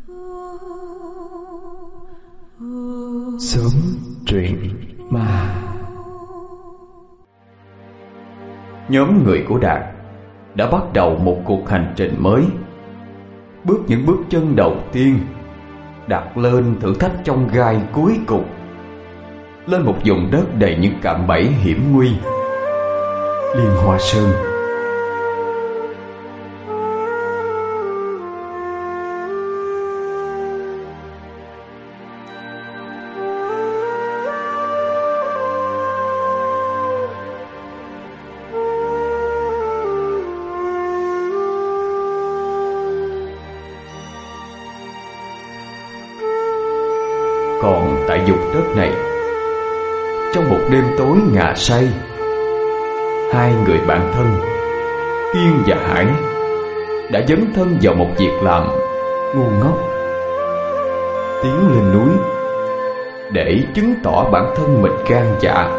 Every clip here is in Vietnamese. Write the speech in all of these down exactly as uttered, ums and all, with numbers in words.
Sớm truyện ma. Nhóm người của Đạt đã bắt đầu một cuộc hành trình mới. Bước những bước chân đầu tiên, đặt lên thử thách trong gai cuối cùng, lên một vùng đất đầy những cạm bẫy hiểm nguy, Liên Hoa Sơn. Còn tại vùng đất này, trong một đêm tối ngà say, hai người bạn thân Kiên và Hải đã dấn thân vào một việc làm ngu ngốc: tiến lên núi để chứng tỏ bản thân mình gan dạ,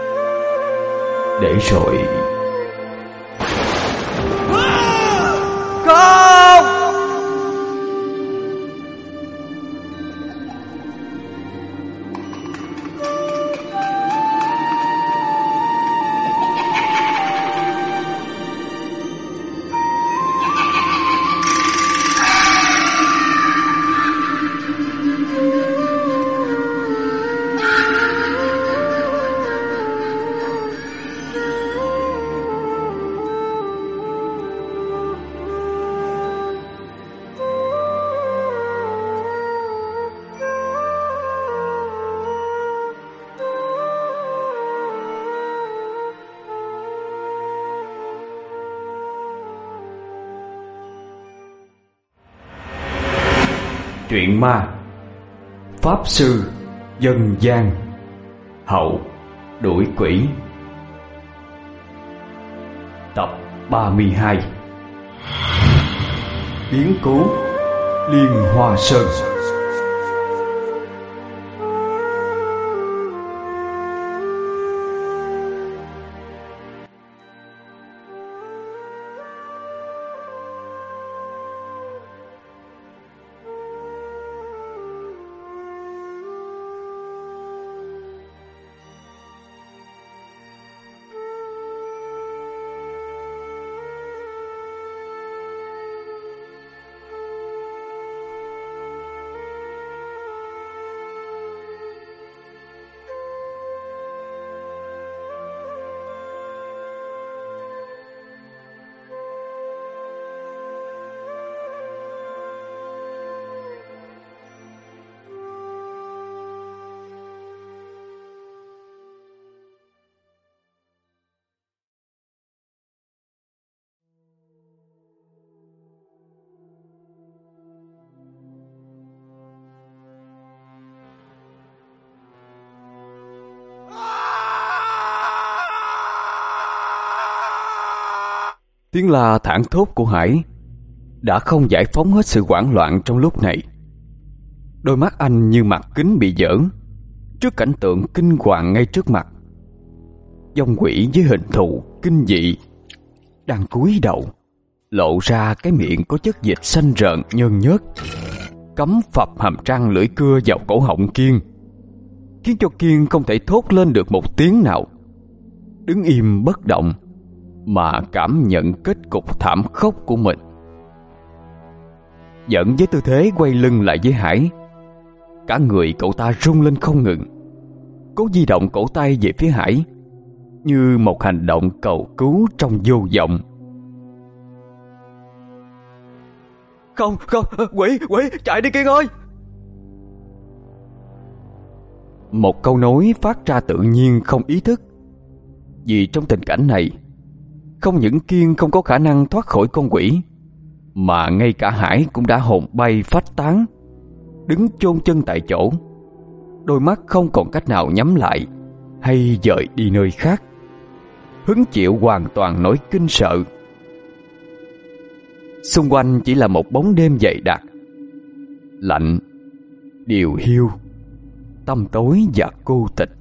để rồi truyện ma Pháp Sư Dân Gian Hậu Đuổi Quỷ, tập ba mươi hai. Biến cố Liên Hoa Sơn. Tiếng la thảng thốt của Hải đã không giải phóng hết sự hoảng loạn trong lúc này. Đôi mắt anh như mặt kính bị dởn trước cảnh tượng kinh hoàng ngay trước mặt. Vong quỷ với hình thù kinh dị đang cúi đầu, lộ ra cái miệng có chất dịch xanh rợn nhơn nhớt, cắm phập hàm răng lưỡi cưa vào cổ họng Kiên, khiến cho Kiên không thể thốt lên được một tiếng nào, đứng im bất động mà cảm nhận kết cục thảm khốc của mình. Dẫn với tư thế quay lưng lại với Hải, cả người cậu ta rung lên không ngừng, cố di động cổ tay về phía Hải như một hành động cầu cứu trong vô vọng. Không, không, quỷ, quỷ, chạy đi Kiên ơi! Một câu nói phát ra tự nhiên không ý thức, vì trong tình cảnh này, không những Kiên không có khả năng thoát khỏi con quỷ, mà ngay cả Hải cũng đã hồn bay phách tán, đứng chôn chân tại chỗ, đôi mắt không còn cách nào nhắm lại hay dời đi nơi khác, hứng chịu hoàn toàn nỗi kinh sợ. Xung quanh chỉ là một bóng đêm dày đặc, lạnh, điều hiu, tăm tối và cô tịch.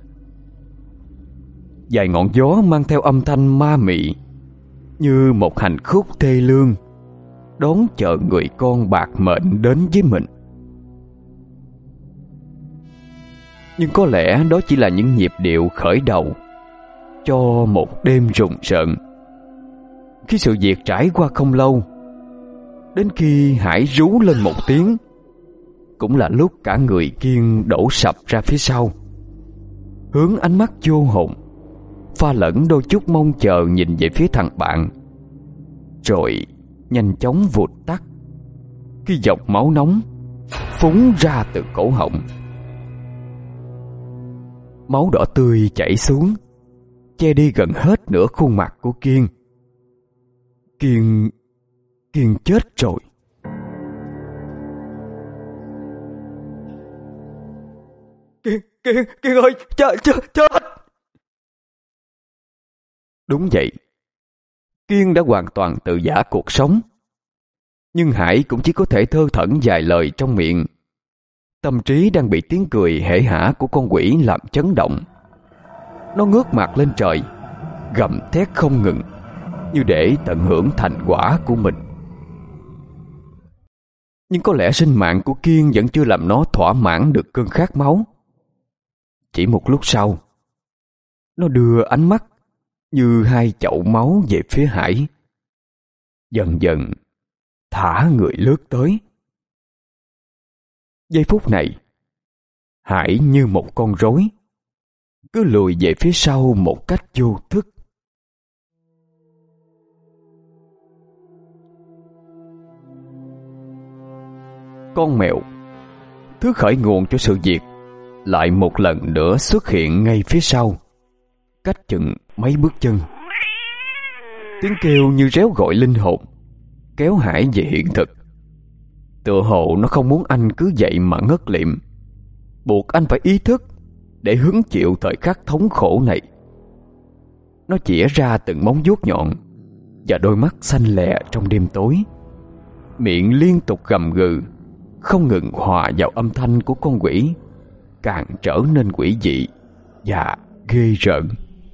Vài ngọn gió mang theo âm thanh ma mị như một hành khúc thê lương đón chờ người con bạc mệnh đến với mình. Nhưng có lẽ đó chỉ là những nhịp điệu khởi đầu cho một đêm rùng rợn. Khi sự việc trải qua không lâu, đến khi Hải rú lên một tiếng, cũng là lúc cả người Kiên đổ sập ra phía sau, hướng ánh mắt vô hồn pha lẫn đôi chút mong chờ nhìn về phía thằng bạn, rồi nhanh chóng vụt tắt khi dòng máu nóng phúng ra từ cổ họng. Máu đỏ tươi chảy xuống, che đi gần hết nửa khuôn mặt của Kiên. Kiên... Kiên chết rồi. Kiên, Kiên, Kiên ơi, chết, chết, chết. Đúng vậy, Kiên đã hoàn toàn tự giã cuộc sống. Nhưng Hải cũng chỉ có thể thơ thẩn vài lời trong miệng. Tâm trí đang bị tiếng cười hể hả của con quỷ làm chấn động. Nó ngước mặt lên trời, gầm thét không ngừng, như để tận hưởng thành quả của mình. Nhưng có lẽ sinh mạng của Kiên vẫn chưa làm nó thỏa mãn được cơn khát máu. Chỉ một lúc sau, nó đưa ánh mắt như hai chậu máu về phía Hải, dần dần thả người lướt tới. Giây phút này, Hải như một con rối, cứ lùi về phía sau một cách vô thức. Con mèo, thứ khởi nguồn cho sự việc, lại một lần nữa xuất hiện ngay phía sau, cách chừng mấy bước chân. Tiếng kêu như réo gọi linh hồn, kéo Hải về hiện thực. Tựa hồ nó không muốn anh cứ vậy mà ngất lịm, buộc anh phải ý thức để hứng chịu thời khắc thống khổ này. Nó chĩa ra từng móng vuốt nhọn và đôi mắt xanh lè trong đêm tối, miệng liên tục gầm gừ, không ngừng hòa vào âm thanh của con quỷ, càng trở nên quỷ dị và ghê rợn.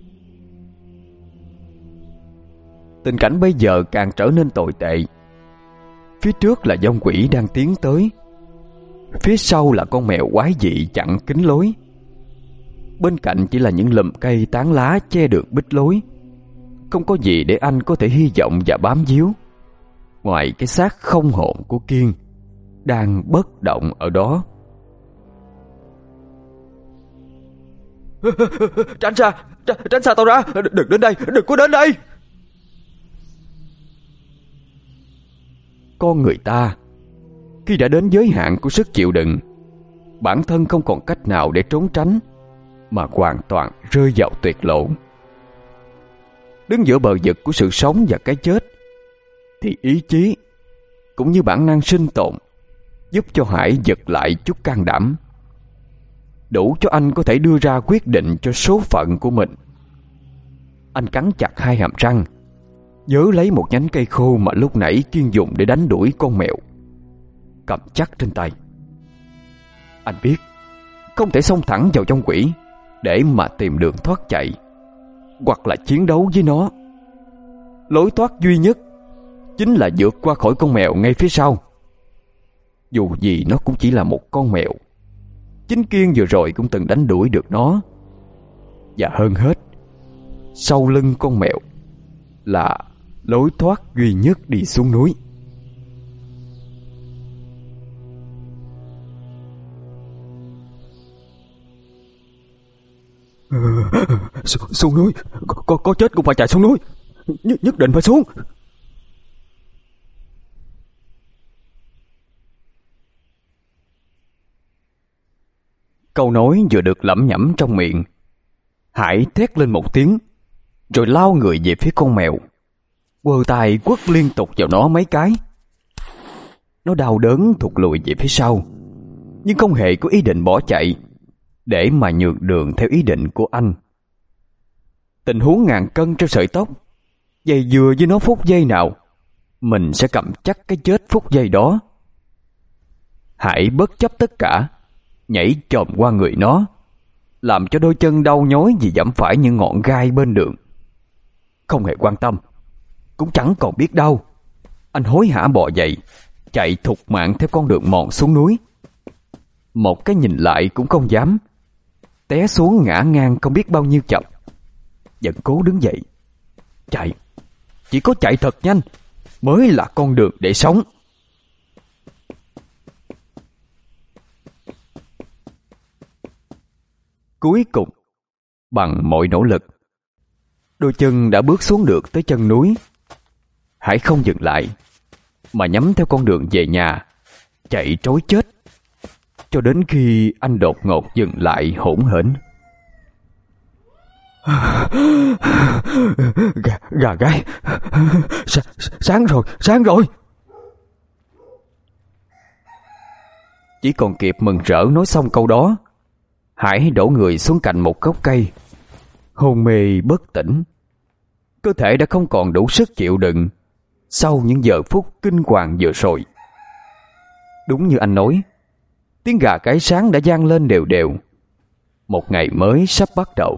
Tình cảnh bây giờ càng trở nên tồi tệ. Phía trước là dòng quỷ đang tiến tới, phía sau là con mèo quái dị chặn kín lối, bên cạnh chỉ là những lùm cây tán lá che được bích lối. Không có gì để anh có thể hy vọng và bám víu, ngoài cái xác không hồn của Kiên đang bất động ở đó. Tránh xa, tránh xa tao ra, đừng đến đây, đừng có đến đây. Con người ta khi đã đến giới hạn của sức chịu đựng, bản thân không còn cách nào để trốn tránh, mà hoàn toàn rơi vào tuyệt lộ. Đứng giữa bờ vực của sự sống và cái chết, thì ý chí cũng như bản năng sinh tồn giúp cho Hải giật lại chút can đảm, đủ cho anh có thể đưa ra quyết định cho số phận của mình. Anh cắn chặt hai hàm răng, nhớ lấy một nhánh cây khô mà lúc nãy Kiên dùng để đánh đuổi con mèo, cầm chắc trên tay. Anh biết không thể xông thẳng vào trong quỷ để mà tìm đường thoát chạy, hoặc là chiến đấu với nó. Lối thoát duy nhất chính là vượt qua khỏi con mèo ngay phía sau. Dù gì nó cũng chỉ là một con mèo, chính Kiên vừa rồi cũng từng đánh đuổi được nó. Và hơn hết, sau lưng con mèo là lối thoát duy nhất đi xuống núi. Su xuống núi, có, có chết cũng phải chạy xuống núi, Nh nhất định phải xuống. Câu nói vừa được lẩm nhẩm trong miệng, Hải thét lên một tiếng, rồi lao người về phía con mèo, quơ tay quất liên tục vào nó mấy cái. Nó đau đớn thụt lùi về phía sau, nhưng không hề có ý định bỏ chạy để mà nhường đường theo ý định của anh. Tình huống ngàn cân treo sợi tóc, dây dừa với nó phút giây nào, mình sẽ cầm chắc cái chết phút giây đó. Hải bất chấp tất cả, nhảy chồm qua người nó, làm cho đôi chân đau nhói vì dẫm phải những ngọn gai bên đường. Không hề quan tâm, cũng chẳng còn biết đâu, anh hối hả bò dậy, chạy thục mạng theo con đường mòn xuống núi. Một cái nhìn lại cũng không dám, té xuống ngã ngang không biết bao nhiêu chập, vẫn cố đứng dậy. Chạy, chỉ có chạy thật nhanh mới là con đường để sống. Cuối cùng, bằng mọi nỗ lực, đôi chân đã bước xuống được tới chân núi. Hải không dừng lại, mà nhắm theo con đường về nhà, chạy trối chết, cho đến khi anh đột ngột dừng lại hỗn hển. Gà, gà gáy, S sáng rồi, sáng rồi. Chỉ còn kịp mừng rỡ nói xong câu đó, Hải đổ người xuống cạnh một gốc cây, hôn mê bất tỉnh. Cơ thể đã không còn đủ sức chịu đựng sau những giờ phút kinh hoàng vừa rồi. Đúng như anh nói, tiếng gà gáy sáng đã vang lên đều đều. Một ngày mới sắp bắt đầu.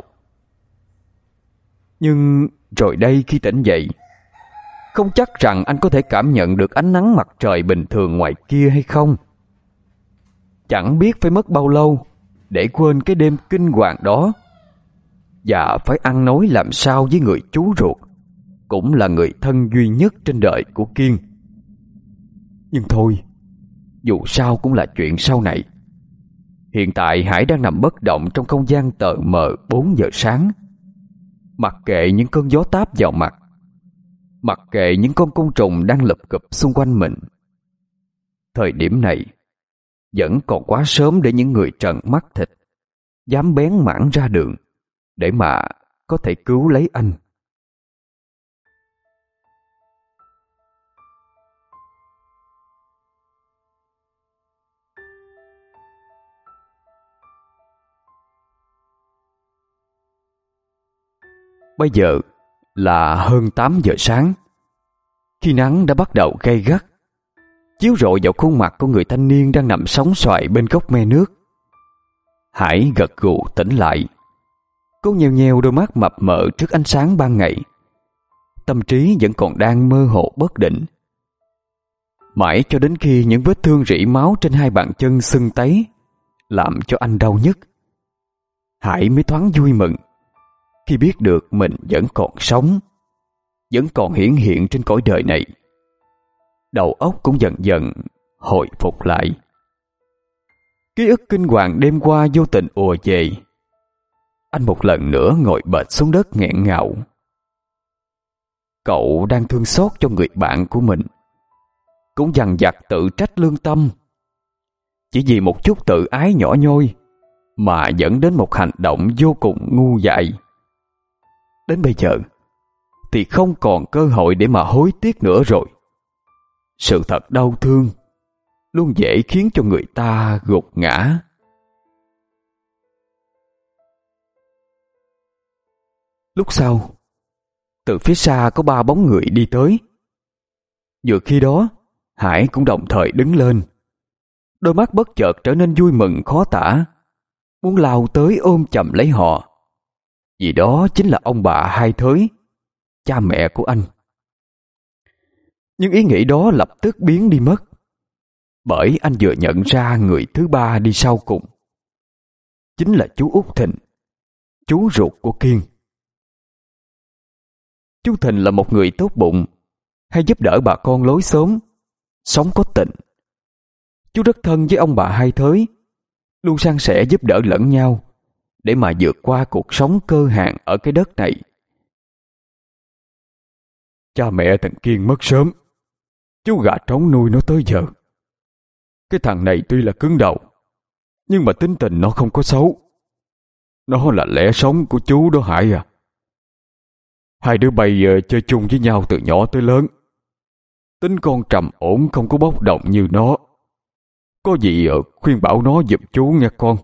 Nhưng rồi đây khi tỉnh dậy, không chắc rằng anh có thể cảm nhận được ánh nắng mặt trời bình thường ngoài kia hay không. Chẳng biết phải mất bao lâu để quên cái đêm kinh hoàng đó, và phải ăn nói làm sao với người chú ruột, cũng là người thân duy nhất trên đời của Kiên. Nhưng thôi, dù sao cũng là chuyện sau này. Hiện tại Hải đang nằm bất động trong không gian tờ mờ bốn giờ sáng, mặc kệ những cơn gió táp vào mặt, mặc kệ những con côn trùng đang lụp cụp xung quanh mình. Thời điểm này vẫn còn quá sớm để những người trần mắt thịt dám bén mảng ra đường để mà có thể cứu lấy anh. Bây giờ là hơn tám giờ sáng, khi nắng đã bắt đầu gay gắt, chiếu rọi vào khuôn mặt của người thanh niên đang nằm sóng xoài bên gốc me nước. Hải gật gù tỉnh lại. Cô nheo nheo đôi mắt mập mờ trước ánh sáng ban ngày. Tâm trí vẫn còn đang mơ hồ bất định. Mãi cho đến khi những vết thương rỉ máu trên hai bàn chân sưng tấy làm cho anh đau nhức, Hải mới thoáng vui mừng khi biết được mình vẫn còn sống, vẫn còn hiển hiện trên cõi đời này. Đầu óc cũng dần dần hồi phục lại. Ký ức kinh hoàng đêm qua vô tình ùa về. Anh một lần nữa ngồi bệt xuống đất nghẹn ngào. Cậu đang thương xót cho người bạn của mình, cũng dằn vặt tự trách lương tâm, chỉ vì một chút tự ái nhỏ nhoi mà dẫn đến một hành động vô cùng ngu dại. Đến bây giờ thì không còn cơ hội để mà hối tiếc nữa rồi. Sự thật đau thương luôn dễ khiến cho người ta gục ngã. Lúc sau, từ phía xa có ba bóng người đi tới. Vừa khi đó, Hải cũng đồng thời đứng lên. Đôi mắt bất chợt trở nên vui mừng khó tả, muốn lao tới ôm chầm lấy họ. Vì đó chính là ông bà Hai Thới, cha mẹ của anh. Nhưng ý nghĩ đó lập tức biến đi mất, bởi anh vừa nhận ra người thứ ba đi sau cùng chính là chú Út Thịnh, chú ruột của Kiên. Chú Thịnh là một người tốt bụng, hay giúp đỡ bà con lối xóm, sống có tình. Chú rất thân với ông bà Hai Thới, luôn san sẻ giúp đỡ lẫn nhau để mà vượt qua cuộc sống cơ hạn ở cái đất này. Cha mẹ thằng Kiên mất sớm, chú gà trống nuôi nó tới giờ. Cái thằng này tuy là cứng đầu, nhưng mà tính tình nó không có xấu. Nó là lẽ sống của chú đó Hải à. Hai đứa bay giờ chơi chung với nhau từ nhỏ tới lớn. Tính con trầm ổn, không có bốc đồng như nó. Có gì khuyên bảo nó giùm chú nghe con.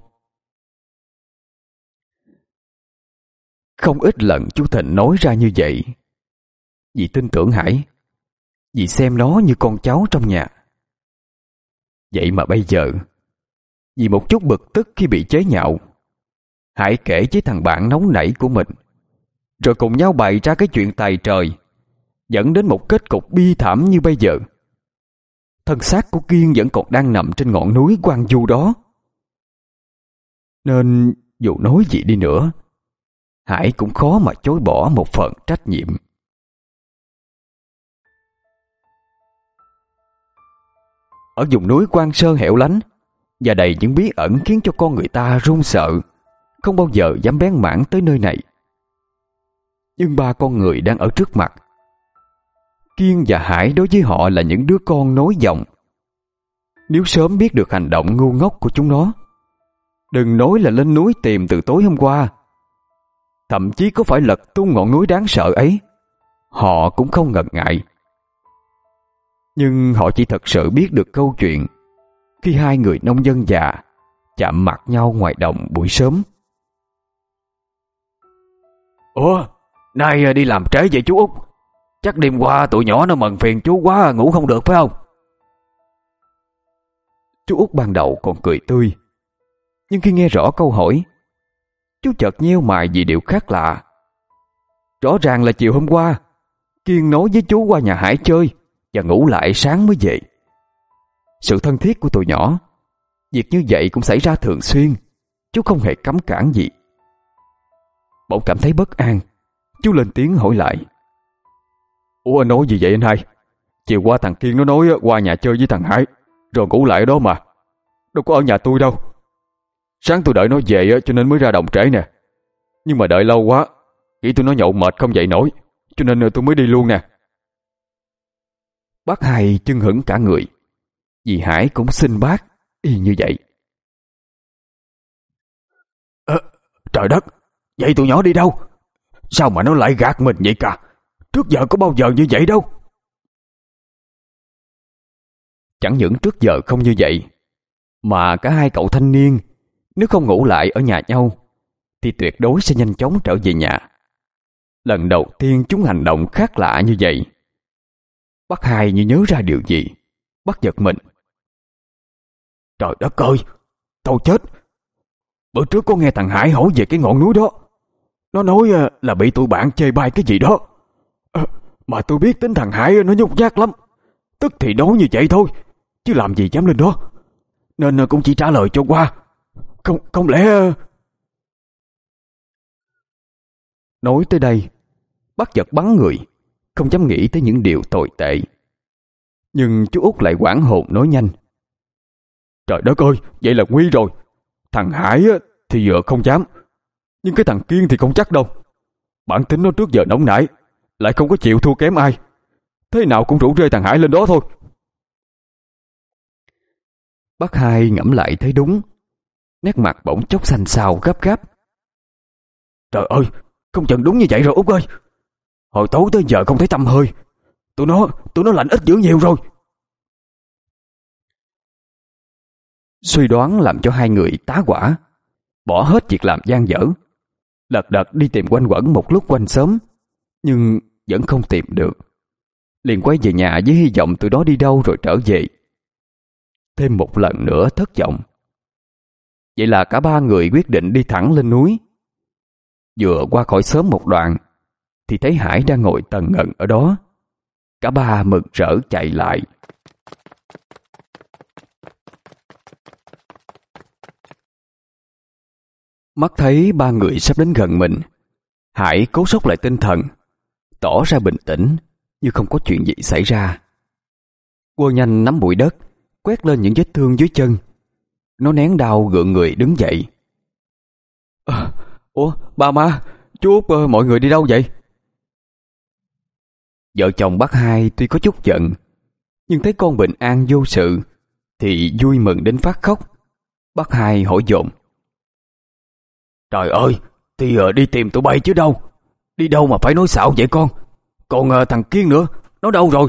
Không ít lần chú Thịnh nói ra như vậy, vì tin tưởng Hải, vì xem nó như con cháu trong nhà. Vậy mà bây giờ, vì một chút bực tức khi bị chế nhạo, Hải kể với thằng bạn nóng nảy của mình, rồi cùng nhau bày ra cái chuyện tài trời, dẫn đến một kết cục bi thảm như bây giờ. Thân xác của Kiên vẫn còn đang nằm trên ngọn núi hoang vu đó. Nên dù nói gì đi nữa, Hải cũng khó mà chối bỏ một phần trách nhiệm. Ở vùng núi Quan Sơn hẻo lánh và đầy những bí ẩn khiến cho con người ta run sợ, không bao giờ dám bén mảng tới nơi này. Nhưng ba con người đang ở trước mặt, Kiên và Hải đối với họ là những đứa con nối dòng. Nếu sớm biết được hành động ngu ngốc của chúng nó, đừng nói là lên núi tìm từ tối hôm qua, thậm chí có phải lật tung ngọn núi đáng sợ ấy, họ cũng không ngần ngại. Nhưng họ chỉ thật sự biết được câu chuyện khi hai người nông dân già chạm mặt nhau ngoài đồng buổi sớm. Ủa, nay đi làm trễ vậy chú Út? Chắc đêm qua tụi nhỏ nó mần phiền chú quá, ngủ không được phải không? Chú Út ban đầu còn cười tươi, nhưng khi nghe rõ câu hỏi, chú chợt nheo mày vì điều khác lạ. Rõ ràng là chiều hôm qua Kiên nói với chú qua nhà Hải chơi và ngủ lại sáng mới về. Sự thân thiết của tụi nhỏ, việc như vậy cũng xảy ra thường xuyên, chú không hề cấm cản gì. Bỗng cảm thấy bất an, chú lên tiếng hỏi lại. Ủa, nói gì vậy anh hai? Chiều qua thằng Kiên nó nói qua nhà chơi với thằng Hải rồi ngủ lại ở đó mà, đâu có ở nhà tôi đâu. Sáng tôi đợi nó về cho nên mới ra đồng trễ nè, nhưng mà đợi lâu quá nghĩ tôi nó nhậu mệt không dậy nổi, cho nên tôi mới đi luôn nè. Bác Hai chưng hửng cả người, vì Hải cũng xin bác y như vậy. À, trời đất, vậy tụi nhỏ đi đâu? Sao mà nó lại gạt mình vậy cả? Trước giờ có bao giờ như vậy đâu. Chẳng những trước giờ không như vậy, mà cả hai cậu thanh niên nếu không ngủ lại ở nhà nhau thì tuyệt đối sẽ nhanh chóng trở về nhà. Lần đầu tiên chúng hành động khác lạ như vậy. Bác Hai như nhớ ra điều gì, bác giật mình. Trời đất ơi, tôi chết. Bữa trước có nghe thằng Hải hỏi về cái ngọn núi đó. Nó nói là bị tụi bạn chê bai cái gì đó. À, mà tôi biết tính thằng Hải nó nhút nhát lắm, tức thì nói như vậy thôi, chứ làm gì dám lên đó, nên cũng chỉ trả lời cho qua. Không, không lẽ... Nói tới đây, bác giật bắn người, không dám nghĩ tới những điều tồi tệ. Nhưng chú Út lại hoảng hồn nói nhanh. Trời đất ơi, vậy là nguy rồi. Thằng Hải thì giờ không dám, nhưng cái thằng Kiên thì không chắc đâu. Bản tính nó trước giờ nóng nảy, lại không có chịu thua kém ai, thế nào cũng rủ rê thằng Hải lên đó thôi. Bác Hai ngẫm lại thấy đúng, nét mặt bỗng chốc xanh xao gấp gáp. Trời ơi, không chừng đúng như vậy rồi Út ơi. Hồi tối tới giờ không thấy tăm hơi, tụi nó tụi nó lạnh ít dữ nhiều rồi. Suy đoán làm cho hai người tá hỏa, bỏ hết việc làm dang dở, lật đật đi tìm quanh quẩn một lúc quanh xóm, nhưng vẫn không tìm được. Liền quay về nhà với hy vọng tụi đó đi đâu rồi trở về. Thêm một lần nữa thất vọng. Vậy là cả ba người quyết định đi thẳng lên núi. Vừa qua khỏi xóm một đoạn thì thấy Hải đang ngồi tần ngần ở đó. Cả ba mừng rỡ chạy lại. Mắt thấy ba người sắp đến gần mình, Hải cố sốc lại tinh thần, tỏ ra bình tĩnh như không có chuyện gì xảy ra. Quơ nhanh nắm bụi đất, quét lên những vết thương dưới chân. Nó nén đau gượng người đứng dậy. À, ủa ba má, chú Út, uh, mọi người đi đâu vậy? Vợ chồng bác Hai tuy có chút giận, nhưng thấy con bình an vô sự thì vui mừng đến phát khóc. Bác Hai hỏi dồn. Trời ơi, thì uh, đi tìm tụi bay chứ đâu. Đi đâu mà phải nói xạo vậy con. Còn uh, thằng Kiên nữa, nó đâu rồi?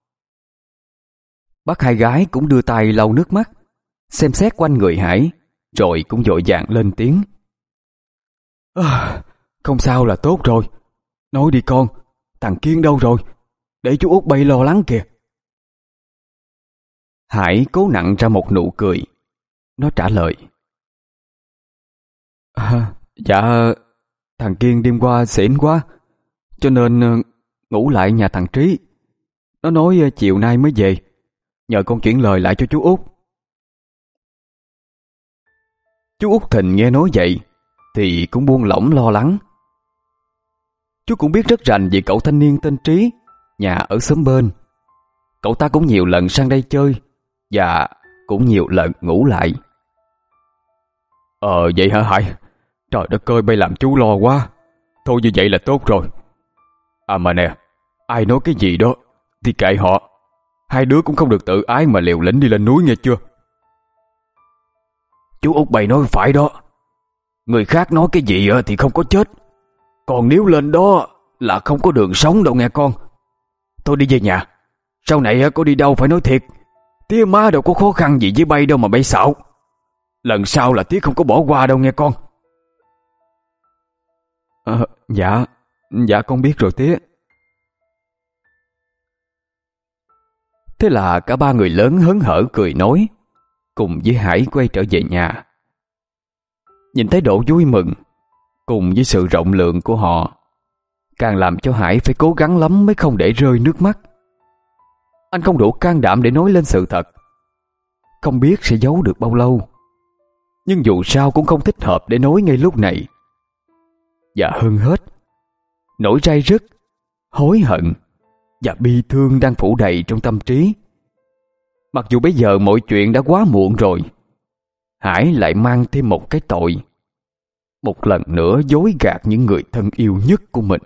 Bác Hai gái cũng đưa tay lau nước mắt, xem xét quanh người Hải, rồi cũng vội vàng lên tiếng. À, không sao là tốt rồi. Nói đi con, thằng Kiên đâu rồi? Để chú Út bay lo lắng kìa. Hải cố nặn ra một nụ cười. Nó trả lời. À, dạ, thằng Kiên đêm qua xỉn quá, cho nên uh, ngủ lại nhà thằng Trí. Nó nói uh, chiều nay mới về, nhờ con chuyển lời lại cho chú Út. Chú Út Thịnh nghe nói vậy thì cũng buông lỏng lo lắng. Chú cũng biết rất rành về cậu thanh niên tên Trí, nhà ở xóm bên. Cậu ta cũng nhiều lần sang đây chơi, và cũng nhiều lần ngủ lại. Ờ vậy hả Hải? Trời đất ơi, bay làm chú lo quá. Thôi như vậy là tốt rồi. À mà nè, ai nói cái gì đó thì kệ họ. Hai đứa cũng không được tự ái mà liều lĩnh đi lên núi nghe chưa? Chú Út bày nói phải đó. Người khác nói cái gì thì không có chết, còn nếu lên đó là không có đường sống đâu nghe con. Tôi đi về nhà. Sau này có đi đâu phải nói thiệt. Tía má đâu có khó khăn gì với bay đâu mà bay xạo. Lần sau là tía không có bỏ qua đâu nghe con. À, dạ, dạ con biết rồi tía. Thế là cả ba người lớn hớn hở cười nói, cùng với Hải quay trở về nhà. Nhìn thái độ vui mừng cùng với sự rộng lượng của họ, càng làm cho Hải phải cố gắng lắm mới không để rơi nước mắt. Anh không đủ can đảm để nói lên sự thật, không biết sẽ giấu được bao lâu, nhưng dù sao cũng không thích hợp để nói ngay lúc này. Và hơn hết, nỗi ray rứt, hối hận và bi thương đang phủ đầy trong tâm trí. Mặc dù bây giờ mọi chuyện đã quá muộn rồi, Hải lại mang thêm một cái tội, một lần nữa dối gạt những người thân yêu nhất của mình.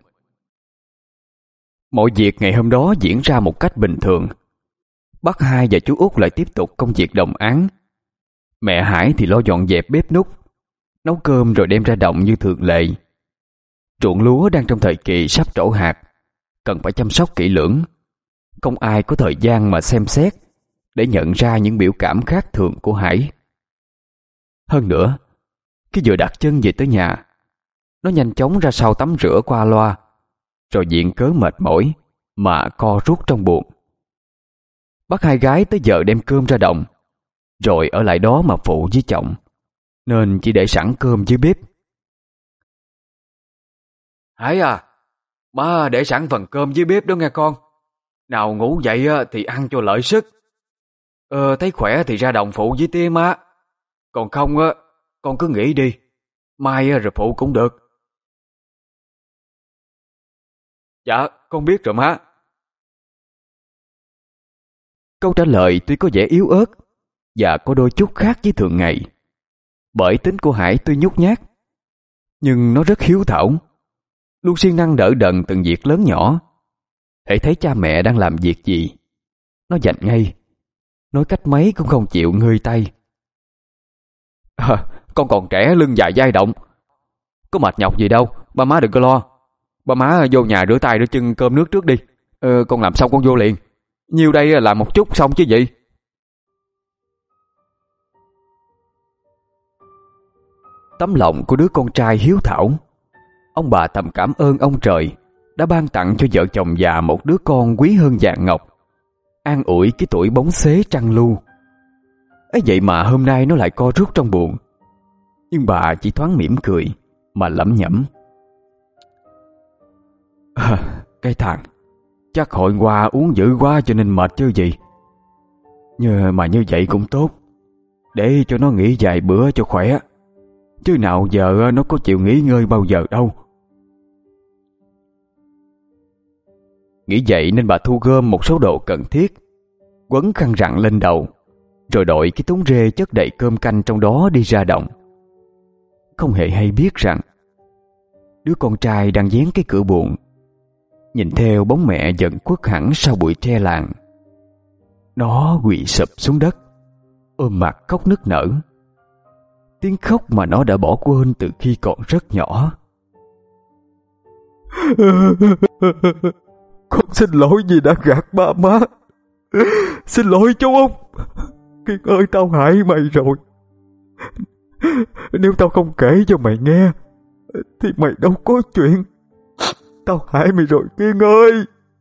Mọi việc ngày hôm đó diễn ra một cách bình thường. Bác Hai và chú Út lại tiếp tục công việc đồng áng. Mẹ Hải thì lo dọn dẹp bếp núc, nấu cơm rồi đem ra đồng như thường lệ. Ruộng lúa đang trong thời kỳ sắp trổ hạt, cần phải chăm sóc kỹ lưỡng. Không ai có thời gian mà xem xét để nhận ra những biểu cảm khác thường của Hải. Hơn nữa, khi vừa đặt chân về tới nhà, nó nhanh chóng ra sau tắm rửa qua loa, rồi viện cớ mệt mỏi mà co rút trong buồng. Bác Hai gái tới giờ đem cơm ra đồng, rồi ở lại đó mà phụ với chồng, nên chỉ để sẵn cơm dưới bếp. Hải à, má để sẵn phần cơm dưới bếp đó nghe con. Nào ngủ dậy thì ăn cho lợi sức. Ờ, thấy khỏe thì ra đồng phụ với tía má. Còn không con cứ nghỉ đi, mai rồi phụ cũng được. Dạ, con biết rồi má. Câu trả lời tuy có vẻ yếu ớt và có đôi chút khác với thường ngày, bởi tính của Hải tuy nhút nhát, nhưng nó rất hiếu thảo, luôn siêng năng đỡ đần từng việc lớn nhỏ. Hễ thấy cha mẹ đang làm việc gì, nó giành ngay, nói cách mấy cũng không chịu ngơi tay. À, con còn trẻ lưng dài dai động, có mệt nhọc gì đâu, ba má đừng có lo. Ba má vô nhà rửa tay rửa chân cơm nước trước đi. Ờ, con làm xong con vô liền. Nhiêu đây làm một chút xong chứ gì. Tấm lòng của đứa con trai hiếu thảo, ông bà thầm cảm ơn ông trời đã ban tặng cho vợ chồng già một đứa con quý hơn vàng ngọc, an ủi cái tuổi bóng xế trăng lu. Ấy vậy mà hôm nay nó lại co rút trong buồng. Nhưng bà chỉ thoáng mỉm cười mà lẩm nhẩm. À, cái thằng chắc hội qua uống dữ quá cho nên mệt chứ gì. Nhưng mà như vậy cũng tốt, để cho nó nghỉ vài bữa cho khỏe, chứ nào giờ nó có chịu nghỉ ngơi bao giờ đâu. Nghĩ vậy nên bà thu gom một số đồ cần thiết, quấn khăn rặn lên đầu, rồi đội cái thúng rê chất đầy cơm canh trong đó đi ra đồng. Không hề hay biết rằng đứa con trai đang dán cái cửa buồng, nhìn theo bóng mẹ dần khuất hẳn sau bụi tre làng. Nó quỳ sụp xuống đất, ôm mặt khóc nức nở, tiếng khóc mà nó đã bỏ quên từ khi còn rất nhỏ. Con xin lỗi vì đã gạt ba má. Xin lỗi chú Út. Kiên ơi, tao hại mày rồi. Nếu tao không kể cho mày nghe thì mày đâu có chuyện. Tao hại mày rồi Kiên ơi.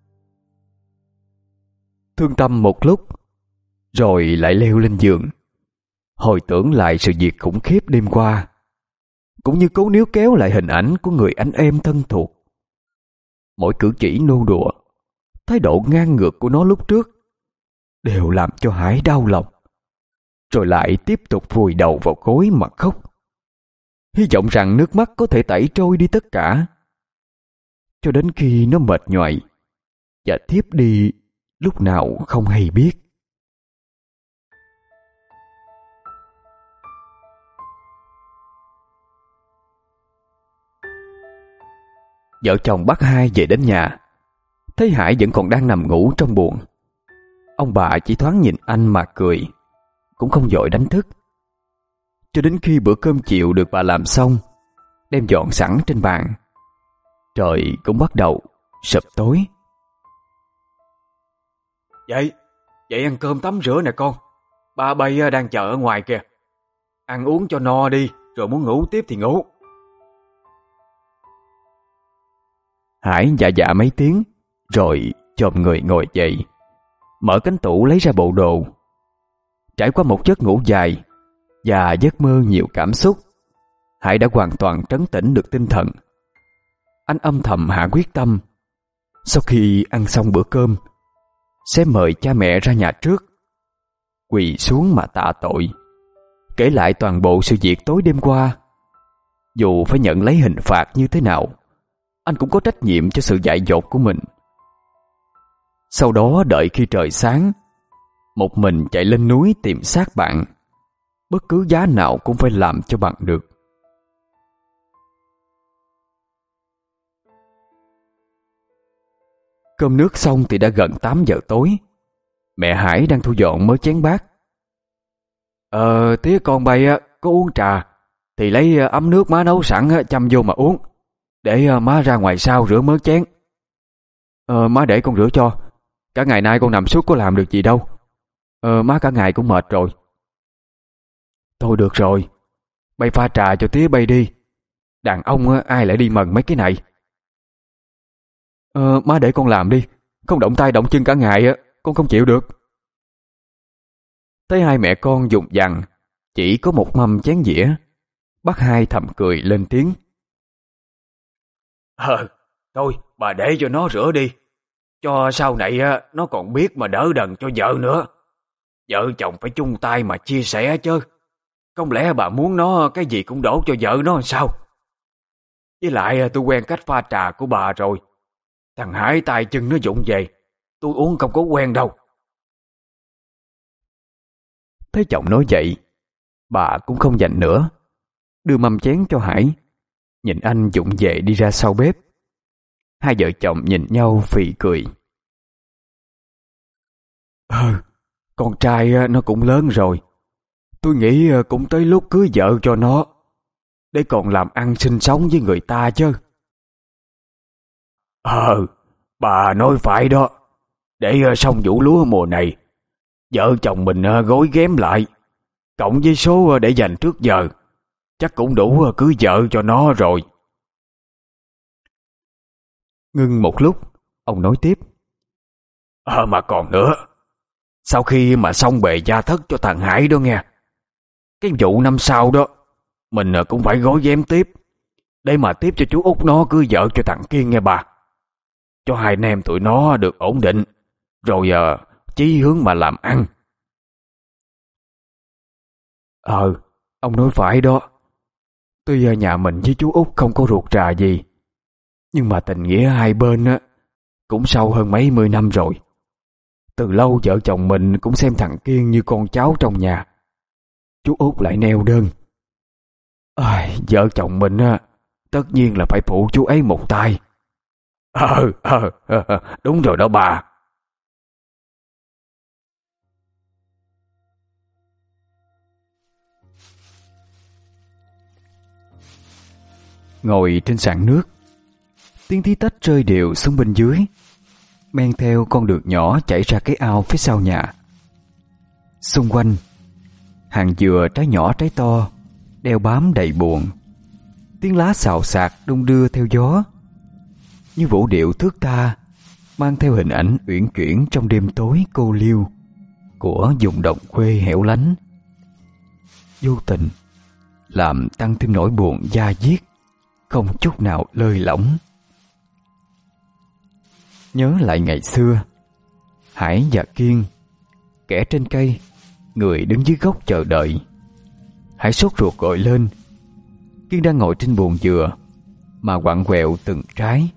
Thương tâm một lúc, rồi lại leo lên giường, hồi tưởng lại sự việc khủng khiếp đêm qua, cũng như cố níu kéo lại hình ảnh của người anh em thân thuộc. Mỗi cử chỉ nô đùa, thái độ ngang ngược của nó lúc trước đều làm cho Hải đau lòng, rồi lại tiếp tục vùi đầu vào gối mà khóc. hy vọng rằng nước mắt có thể tẩy trôi đi tất cả, cho đến khi nó mệt nhoài và thiếp đi lúc nào không hay biết. Vợ chồng bác Hai về đến nhà, thấy Hải vẫn còn đang nằm ngủ trong buồng. Ông bà chỉ thoáng nhìn anh mà cười, cũng không vội đánh thức. Cho đến khi bữa cơm chiều được bà làm xong, đem dọn sẵn trên bàn, trời cũng bắt đầu sập tối. Dậy, dậy ăn cơm tắm rửa nè con. Ba bay đang chờ ở ngoài kìa. Ăn uống cho no đi, rồi muốn ngủ tiếp thì ngủ. Hải dạ dạ mấy tiếng, rồi chồm người ngồi dậy, mở cánh tủ lấy ra bộ đồ. Trải qua một giấc ngủ dài và giấc mơ nhiều cảm xúc, Hải đã hoàn toàn trấn tĩnh được tinh thần. Anh âm thầm hạ quyết tâm, sau khi ăn xong bữa cơm, sẽ mời cha mẹ ra nhà trước, quỳ xuống mà tạ tội, kể lại toàn bộ sự việc tối đêm qua. Dù phải nhận lấy hình phạt như thế nào, anh cũng có trách nhiệm cho sự dại dột của mình. Sau đó đợi khi trời sáng, một mình chạy lên núi tìm xác bạn. Bất cứ giá nào cũng phải làm cho bằng được. Cơm nước xong thì đã gần tám giờ tối. Mẹ Hải đang thu dọn mớ chén bát. Ờ, tía con bay có uống trà thì lấy ấm nước má nấu sẵn châm vô mà uống, để má ra ngoài sau rửa mớ chén. Ờ, má để con rửa cho. Cả ngày nay con nằm suốt có làm được gì đâu. Ờ, má cả ngày cũng mệt rồi. Thôi được rồi, bay pha trà cho tía bay đi. Đàn ông ai lại đi mần mấy cái này. Ờ, má để con làm đi. Không động tay động chân cả ngày con không chịu được. Thấy hai mẹ con dùng dằng chỉ có một mâm chén dĩa, bác Hai thầm cười lên tiếng. Ờ, thôi bà để cho nó rửa đi, cho sau này nó còn biết mà đỡ đần cho vợ nữa. Vợ chồng phải chung tay mà chia sẻ chứ. Không lẽ bà muốn nó cái gì cũng đổ cho vợ nó sao? Với lại tôi quen cách pha trà của bà rồi. Thằng Hải tay chân nó vụng về, tôi uống không có quen đâu. Thấy chồng nói vậy, bà cũng không dành nữa, đưa mâm chén cho Hải, nhìn anh vụng về đi ra sau bếp. Hai vợ chồng nhìn nhau phì cười. Ờ, con trai nó cũng lớn rồi, tôi nghĩ cũng tới lúc cưới vợ cho nó, để còn làm ăn sinh sống với người ta chứ. Ờ, bà nói phải đó. Để xong vụ lúa mùa này, vợ chồng mình gối ghém lại, cộng với số để dành trước giờ, chắc cũng đủ cưới vợ cho nó rồi. Ngưng một lúc, ông nói tiếp. Ờ mà còn nữa, sau khi mà xong bề gia thất cho thằng Hải đó nghe, cái vụ năm sau đó, mình cũng phải gối ghém tiếp, để mà tiếp cho chú út nó cưới vợ cho thằng Kiên nghe bà. Cho hai anh em tụi nó được ổn định, rồi uh, chí hướng mà làm ăn. Ờ, ông nói phải đó. Tuy nhà mình với chú út không có ruột rà gì, nhưng mà tình nghĩa hai bên á cũng sâu hơn mấy mươi năm rồi. Từ lâu vợ chồng mình cũng xem thằng Kiên như con cháu trong nhà. Chú út lại neo đơn. À, vợ chồng mình á tất nhiên là phải phụ chú ấy một tay. Ờ, ờ, ờ, đúng rồi đó bà. Ngồi trên sàn nước, tiếng tí tách rơi đều xuống bên dưới, men theo con đường nhỏ chảy ra cái ao phía sau nhà. Xung quanh, hàng dừa trái nhỏ trái to đeo bám đầy buồn. Tiếng lá xào xạc đung đưa theo gió, như vũ điệu thước tha, mang theo hình ảnh uyển chuyển trong đêm tối cô liêu của vùng đồng quê hẻo lánh. Vô tình làm tăng thêm nỗi buồn da diết, không chút nào lơi lỏng. Nhớ lại ngày xưa, Hải và Kiên, kẻ trên cây, người đứng dưới gốc chờ đợi. Hải sốt ruột gọi lên. Kiên đang ngồi trên buồng dừa mà quặn quẹo từng trái.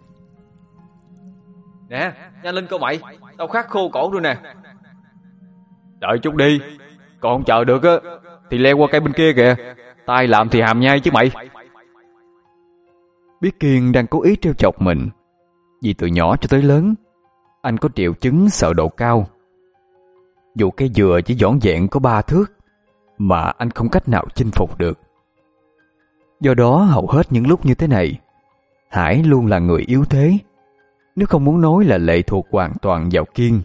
Nè, nhanh lên cô mày, tao khát khô cổ rồi nè. Đợi chút đi, còn không chờ được á thì leo qua cây bên kia kìa. Tay làm thì hàm nhai chứ mày. Biết Kiên đang cố ý trêu chọc mình, vì từ nhỏ cho tới lớn anh có triệu chứng sợ độ cao. Dù cây dừa chỉ vỏn vẹn có ba thước mà anh không cách nào chinh phục được. Do đó hầu hết những lúc như thế này, Hải luôn là người yếu thế, nếu không muốn nói là lệ thuộc hoàn toàn vào Kiên.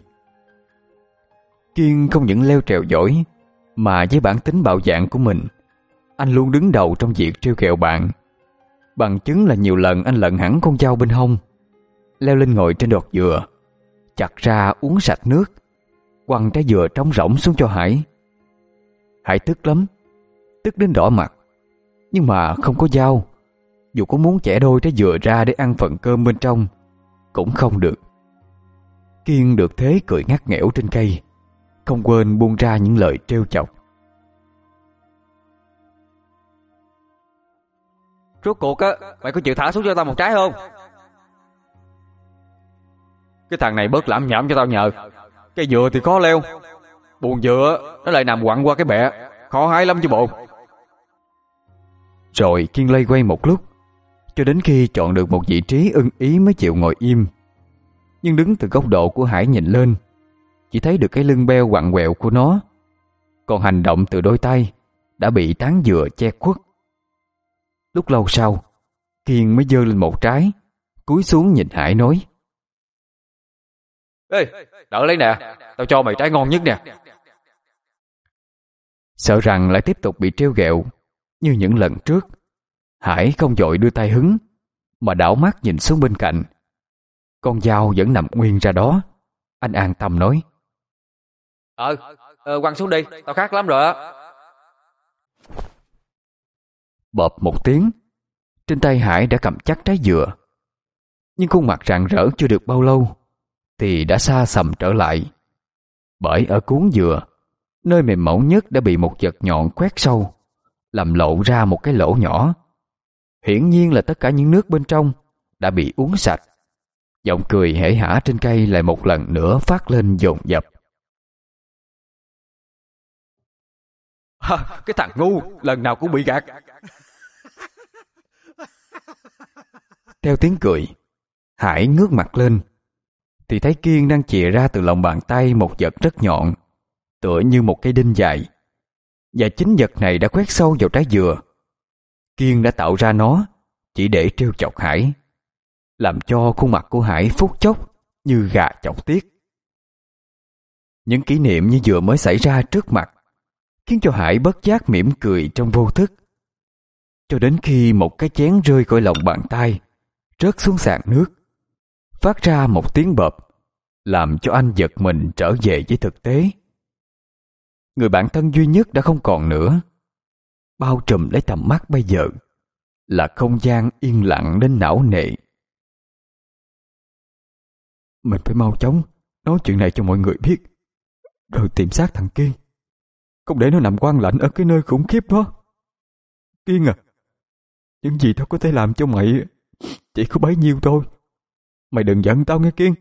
Kiên không những leo trèo giỏi, mà với bản tính bạo dạn của mình, anh luôn đứng đầu trong việc trêu ghẹo bạn. Bằng chứng là nhiều lần anh lận hẳn con dao bên hông, leo lên ngồi trên đọt dừa, chặt ra uống sạch nước, quăng trái dừa trống rỗng xuống cho Hải. Hải tức lắm, tức đến đỏ mặt, nhưng mà không có dao. Dù có muốn chẻ đôi trái dừa ra để ăn phần cơm bên trong cũng không được. Kiên được thế cười ngắt nghẽo trên cây, không quên buông ra những lời trêu chọc. Rốt cuộc á, mày có chịu thả xuống cho tao một trái không? Cái thằng này bớt lãm nhảm cho tao nhờ. Cây dừa thì khó leo, buồn dừa nó lại nằm quặn qua cái bẹ, khó hái lắm chứ bộ. Rồi Kiên loay quay một lúc, cho đến khi chọn được một vị trí ưng ý mới chịu ngồi im. Nhưng đứng từ góc độ của Hải nhìn lên, chỉ thấy được cái lưng beo quặn quẹo của nó, còn hành động từ đôi tay đã bị tán dừa che khuất. Lúc lâu sau, Kiên mới giơ lên một trái, cúi xuống nhìn Hải nói: Ê, đợi lấy nè, tao cho mày trái ngon nhất nè. Sợ rằng lại tiếp tục bị trêu ghẹo như những lần trước, Hải không vội đưa tay hứng, mà đảo mắt nhìn xuống bên cạnh. Con dao vẫn nằm nguyên ra đó. Anh an tâm nói: Ờ, ờ quăng xuống đi, tao khát lắm rồi á. Bộp một tiếng, trên tay Hải đã cầm chắc trái dừa. Nhưng khuôn mặt rạng rỡ chưa được bao lâu thì đã xa sầm trở lại. Bởi ở cuốn dừa, nơi mềm mỏng nhất đã bị một vật nhọn quét sâu, làm lộ ra một cái lỗ nhỏ. Hiển nhiên là tất cả những nước bên trong đã bị uống sạch. Giọng cười hể hả trên cây lại một lần nữa phát lên dồn dập. Ha, cái thằng ngu, lần nào cũng bị gạt. Theo tiếng cười, Hải ngước mặt lên thì thấy Kiên đang chìa ra từ lòng bàn tay một vật rất nhọn, tựa như một cây đinh dài. Và chính vật này đã quét sâu vào trái dừa. Kiên đã tạo ra nó chỉ để trêu chọc Hải, làm cho khuôn mặt của Hải phút chốc như gà chọc tiết. Những kỷ niệm như vừa mới xảy ra trước mặt khiến cho Hải bất giác mỉm cười trong vô thức. Cho đến khi một cái chén rơi khỏi lòng bàn tay, rớt xuống sàn nước, phát ra một tiếng bợp, làm cho anh giật mình trở về với thực tế. Người bạn thân duy nhất đã không còn nữa. Bao trùm lấy tầm mắt bây giờ là không gian yên lặng đến não nề. Mình phải mau chóng nói chuyện này cho mọi người biết, rồi tìm xác thằng Kiên, không để nó nằm quan lạnh ở cái nơi khủng khiếp đó. Kiên à, những gì tao có thể làm cho mày chỉ có bấy nhiêu thôi. Mày đừng giận tao nghe Kiên.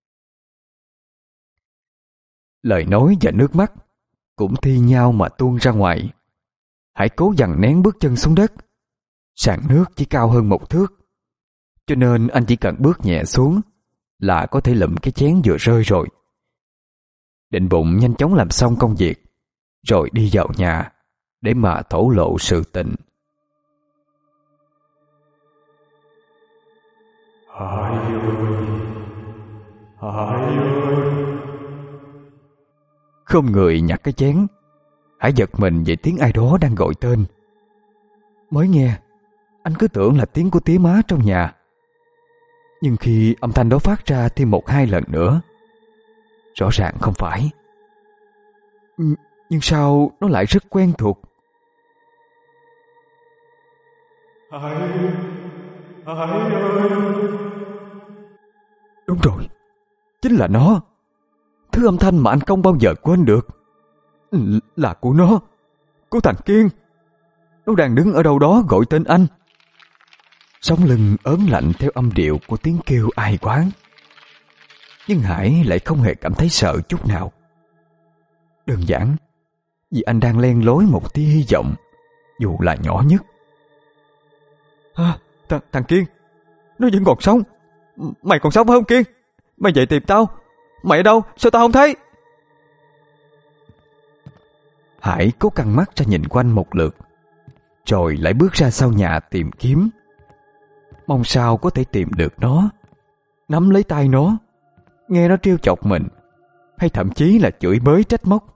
Lời nói và nước mắt cũng thi nhau mà tuôn ra ngoài. Hãy cố dằn nén bước chân xuống đất. Sàn nước chỉ cao hơn một thước, cho nên anh chỉ cần bước nhẹ xuống là có thể lụm cái chén vừa rơi rồi. Định bụng nhanh chóng làm xong công việc, rồi đi vào nhà để mà thổ lộ sự tình. Hải ơi, Hải ơi. Không người nhặt cái chén, Hải giật mình về tiếng ai đó đang gọi tên. Mới nghe, anh cứ tưởng là tiếng của tía má trong nhà. Nhưng khi âm thanh đó phát ra thêm một hai lần nữa, rõ ràng không phải. Nh- Nhưng sao nó lại rất quen thuộc. Hải, Hải ơi. Đúng rồi, chính là nó. Thứ âm thanh mà anh không bao giờ quên được. L- Là của nó, của thằng Kiên. Nó đang đứng ở đâu đó gọi tên anh. Sống lưng ớn lạnh theo âm điệu của tiếng kêu ai oán. Nhưng Hải lại không hề cảm thấy sợ chút nào. Đơn giản vì anh đang len lỏi một tia hy vọng, dù là nhỏ nhất. À, th thằng Kiên, nó vẫn còn sống. Mày còn sống phải không Kiên? Mày dậy tìm tao. Mày ở đâu? Sao tao không thấy? Hải cố căng mắt ra nhìn quanh một lượt, rồi lại bước ra sau nhà tìm kiếm, mong sao có thể tìm được nó, nắm lấy tay nó, nghe nó trêu chọc mình, hay thậm chí là chửi bới trách móc.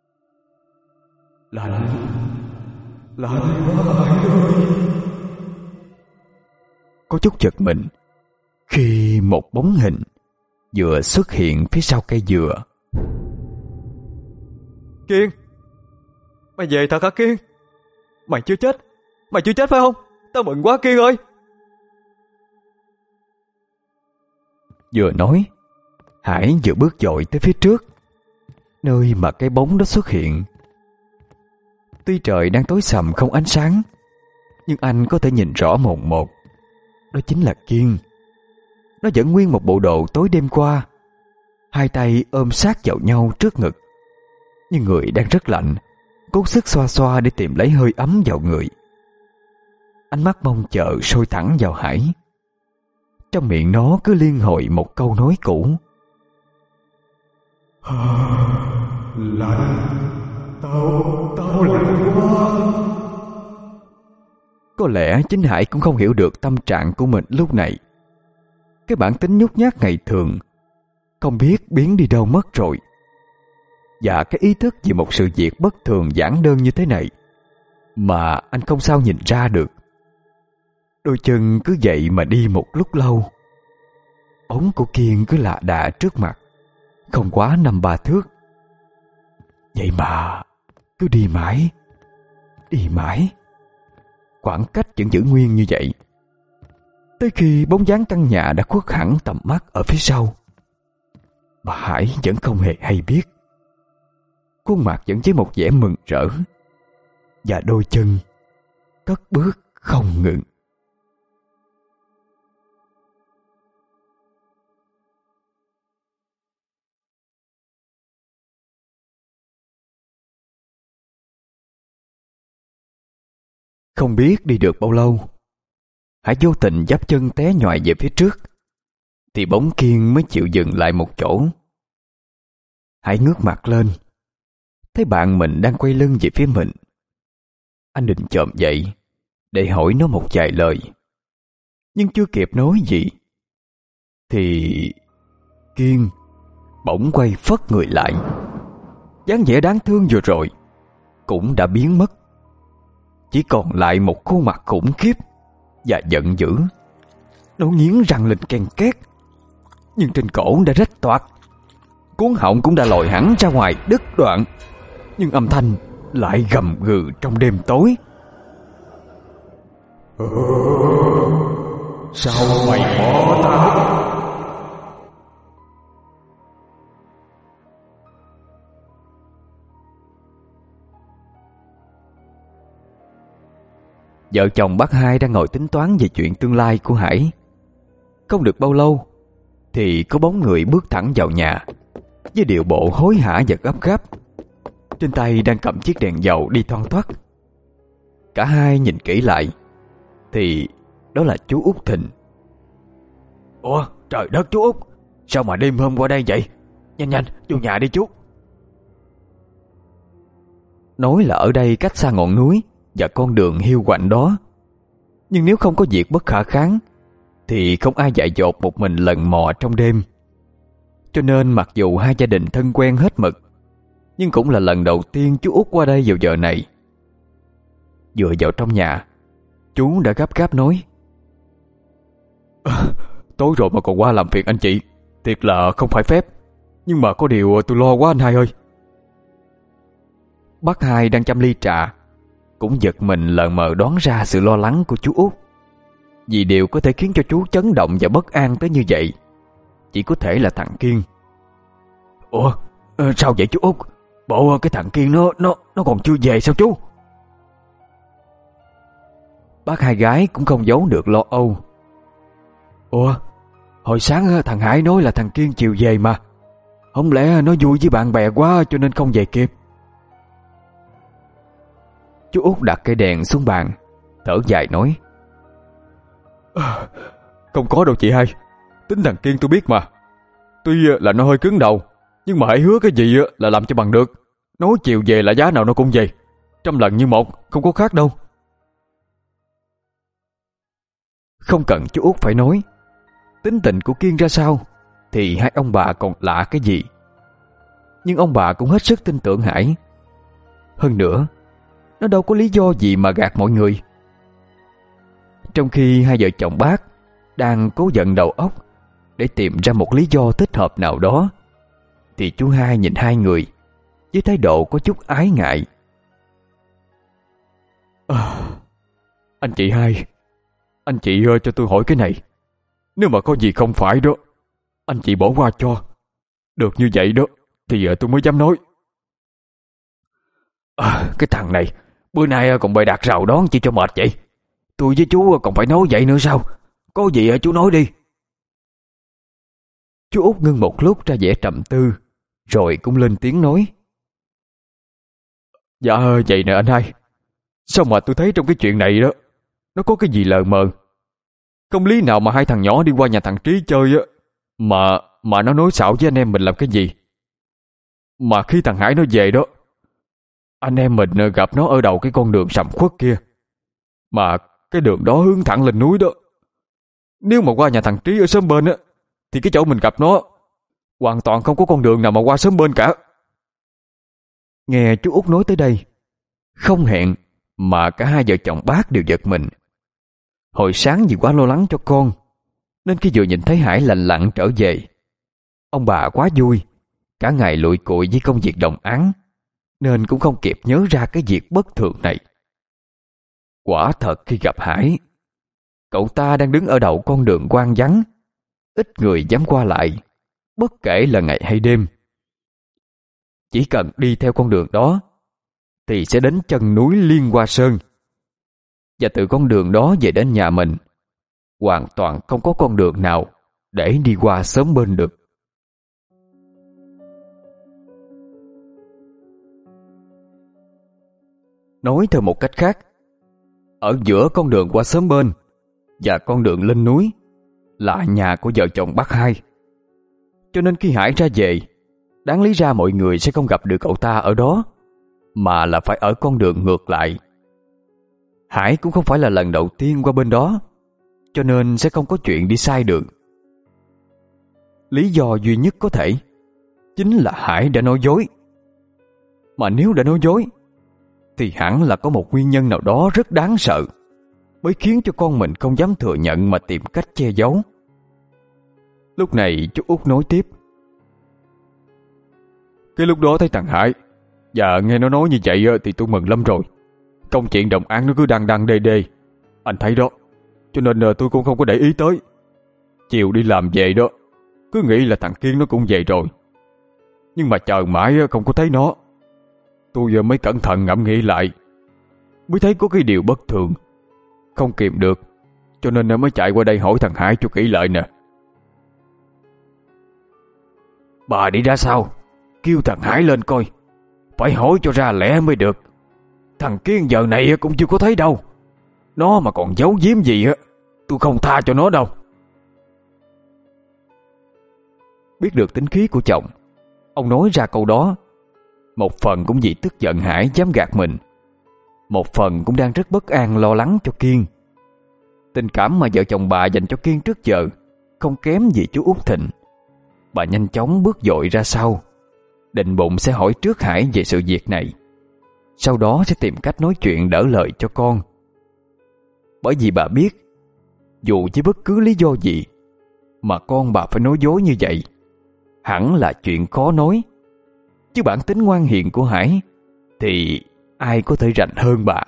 Lạnh, lạnh quá Hải ơi. Có chút giật mình khi một bóng hình vừa xuất hiện phía sau cây dừa. Kiên, mày về thật hả Kiên? Mày chưa chết, mày chưa chết phải không? Tao mừng quá Kiên ơi. Vừa nói, Hải vừa bước dội tới phía trước, nơi mà cái bóng đó xuất hiện. Tuy trời đang tối sầm không ánh sáng, nhưng anh có thể nhìn rõ mồn một. Đó chính là Kiên. Nó vẫn nguyên một bộ đồ tối đêm qua, hai tay ôm sát vào nhau trước ngực, nhưng người đang rất lạnh, cố sức xoa xoa để tìm lấy hơi ấm vào người. Ánh mắt mong chờ sôi thẳng vào Hải. Trong miệng nó cứ liên hồi một câu nói cũ. Lạnh, tao, tao lạnh quá. Có lẽ chính Hải cũng không hiểu được tâm trạng của mình lúc này. Cái bản tính nhút nhát ngày thường không biết biến đi đâu mất rồi. Và cái ý thức về một sự việc bất thường giản đơn như thế này mà anh không sao nhìn ra được. Đôi chân cứ vậy mà đi một lúc lâu. Bóng của Kiên cứ lạ đà trước mặt, không quá năm ba thước. Vậy mà cứ đi mãi, đi mãi, khoảng cách vẫn giữ nguyên như vậy, tới khi bóng dáng căn nhà đã khuất hẳn tầm mắt ở phía sau. Mà Hải vẫn không hề hay biết. Khuôn mặt vẫn với một vẻ mừng rỡ, và đôi chân cất bước không ngừng. Không biết đi được bao lâu, Hải vô tình giáp chân té nhoài về phía trước, thì bóng Kiên mới chịu dừng lại một chỗ. Hải ngước mặt lên, thấy bạn mình đang quay lưng về phía mình. Anh định chồm dậy để hỏi nó một vài lời, nhưng chưa kịp nói gì thì Kiên bỗng quay phất người lại. Dáng vẻ đáng thương vừa rồi cũng đã biến mất, chỉ còn lại một khuôn mặt khủng khiếp và giận dữ. Nó nghiến răng lên ken két, nhưng trên cổ đã rách toạc, cuống họng cũng đã lòi hẳn ra ngoài đứt đoạn, nhưng âm thanh lại gầm gừ trong đêm tối. Ừ, sao mày bỏ tao? Vợ chồng bác Hai đang ngồi tính toán về chuyện tương lai của Hải. Không được bao lâu thì có bóng người bước thẳng vào nhà, với điệu bộ hối hả và gấp gáp, trên tay đang cầm chiếc đèn dầu đi thoăn thoắt. Cả hai nhìn kỹ lại thì đó là chú Út Thịnh. Ủa trời đất chú Út, sao mà đêm hôm qua đây vậy? Nhanh nhanh vô nhà đi chú. Nói là ở đây cách xa ngọn núi và con đường hiu quạnh đó, nhưng nếu không có việc bất khả kháng thì không ai dại dột một mình lần mò trong đêm. Cho nên mặc dù hai gia đình thân quen hết mực, nhưng cũng là lần đầu tiên chú Út qua đây vào giờ này. Vừa vào trong nhà, chú đã gấp gáp nói: à, tối rồi mà còn qua làm phiền anh chị, thiệt là không phải phép, nhưng mà có điều tôi lo quá anh Hai ơi. Bác Hai đang chăm ly trà cũng giật mình lờ mờ đoán ra sự lo lắng của chú Út, vì điều có thể khiến cho chú chấn động và bất an tới như vậy chỉ có thể là thằng Kiên. Ủa sao vậy chú Út? Bộ cái thằng Kiên nó nó nó còn chưa về sao chú? Bác hai gái cũng không giấu được lo âu. Ủa, hồi sáng thằng Hải nói là thằng Kiên chiều về mà. Không lẽ nó vui với bạn bè quá cho nên không về kịp? Chú Út đặt cây đèn xuống bàn, thở dài nói: à, Không có đâu chị hai. Tính thằng Kiên tôi biết mà. Tuy là nó hơi cứng đầu, nhưng mà hãy hứa cái gì là làm cho bằng được. Nói chiều về là giá nào nó cũng về. Trăm lần như một, không có khác đâu. Không cần chú Út phải nói, tính tình của Kiên ra sao thì hai ông bà còn lạ cái gì. Nhưng ông bà cũng hết sức tin tưởng Hải. Hơn nữa, nó đâu có lý do gì mà gạt mọi người. Trong khi hai vợ chồng bác đang cố vận đầu óc để tìm ra một lý do thích hợp nào đó, thì chú hai nhìn hai người với thái độ có chút ái ngại. à, Anh chị hai, anh chị uh, cho tôi hỏi cái này. Nếu mà có gì không phải đó, anh chị bỏ qua cho. Được như vậy đó thì uh, tôi mới dám nói. à, Cái thằng này bữa nay còn bày đặt rào đón chị cho mệt vậy. Tôi với chú còn phải nói vậy nữa sao? Có gì chú nói đi. Chú Út ngưng một lúc ra vẻ trầm tư, rồi cũng lên tiếng nói: Dạ vậy nè anh hai. Sao mà tôi thấy trong cái chuyện này đó, nó có cái gì lờ mờ. Không lý nào mà hai thằng nhỏ đi qua nhà thằng Trí chơi á, Mà mà nó nói xạo với anh em mình làm cái gì. Mà khi thằng Hải nó về đó, anh em mình gặp nó ở đầu cái con đường sầm uất kia. Mà cái đường đó hướng thẳng lên núi đó. Nếu mà qua nhà thằng Trí ở xóm bên á, thì cái chỗ mình gặp nó hoàn toàn không có con đường nào mà qua xóm bên cả. Nghe chú Út nói tới đây, không hẹn mà cả hai vợ chồng bác đều giật mình. Hồi sáng vì quá lo lắng cho con, nên khi vừa nhìn thấy Hải lành lặn trở về, ông bà quá vui, cả ngày lụi cụi với công việc đồng áng, nên cũng không kịp nhớ ra cái việc bất thường này. Quả thật khi gặp Hải, cậu ta đang đứng ở đầu con đường hoang vắng, ít người dám qua lại, bất kể là ngày hay đêm. Chỉ cần đi theo con đường đó thì sẽ đến chân núi Liên Hoa Sơn, và từ con đường đó về đến nhà mình hoàn toàn không có con đường nào để đi qua xóm bên được. Nói theo một cách khác, ở giữa con đường qua xóm bên và con đường lên núi là nhà của vợ chồng bác hai. Cho nên khi Hải ra về, đáng lý ra mọi người sẽ không gặp được cậu ta ở đó, mà là phải ở con đường ngược lại. Hải cũng không phải là lần đầu tiên qua bên đó, cho nên sẽ không có chuyện đi sai đường. Lý do duy nhất có thể chính là Hải đã nói dối. Mà nếu đã nói dối thì hẳn là có một nguyên nhân nào đó rất đáng sợ, mới khiến cho con mình không dám thừa nhận mà tìm cách che giấu. Lúc này chú Út nói tiếp: Cái lúc đó thấy thằng Hải và nghe nó nói như vậy thì tôi mừng lắm rồi. Công chuyện đồng án nó cứ đăng đăng đê đê, anh thấy đó, cho nên tôi cũng không có để ý tới. Chiều đi làm về đó, cứ nghĩ là thằng Kiên nó cũng về rồi, nhưng mà chờ mãi không có thấy nó. Tôi mới cẩn thận ngẫm nghĩ lại, mới thấy có cái điều bất thường, không kìm được, cho nên mới chạy qua đây hỏi thằng Hải cho kỹ lại nè. Bà đi ra sao? Kêu thằng Hải lên coi, phải hỏi cho ra lẽ mới được. Thằng Kiên giờ này cũng chưa có thấy đâu. Nó mà còn giấu giếm gì á, tôi không tha cho nó đâu. Biết được tính khí của chồng, ông nói ra câu đó, một phần cũng vì tức giận Hải dám gạt mình, một phần cũng đang rất bất an lo lắng cho Kiên. Tình cảm mà vợ chồng bà dành cho Kiên trước giờ không kém gì chú Út Thịnh. Bà nhanh chóng bước dội ra sau, định bụng sẽ hỏi trước Hải về sự việc này, sau đó sẽ tìm cách nói chuyện đỡ lời cho con. Bởi vì bà biết, dù với bất cứ lý do gì mà con bà phải nói dối như vậy, hẳn là chuyện khó nói. Chứ bản tính ngoan hiền của Hải thì ai có thể rành hơn bà.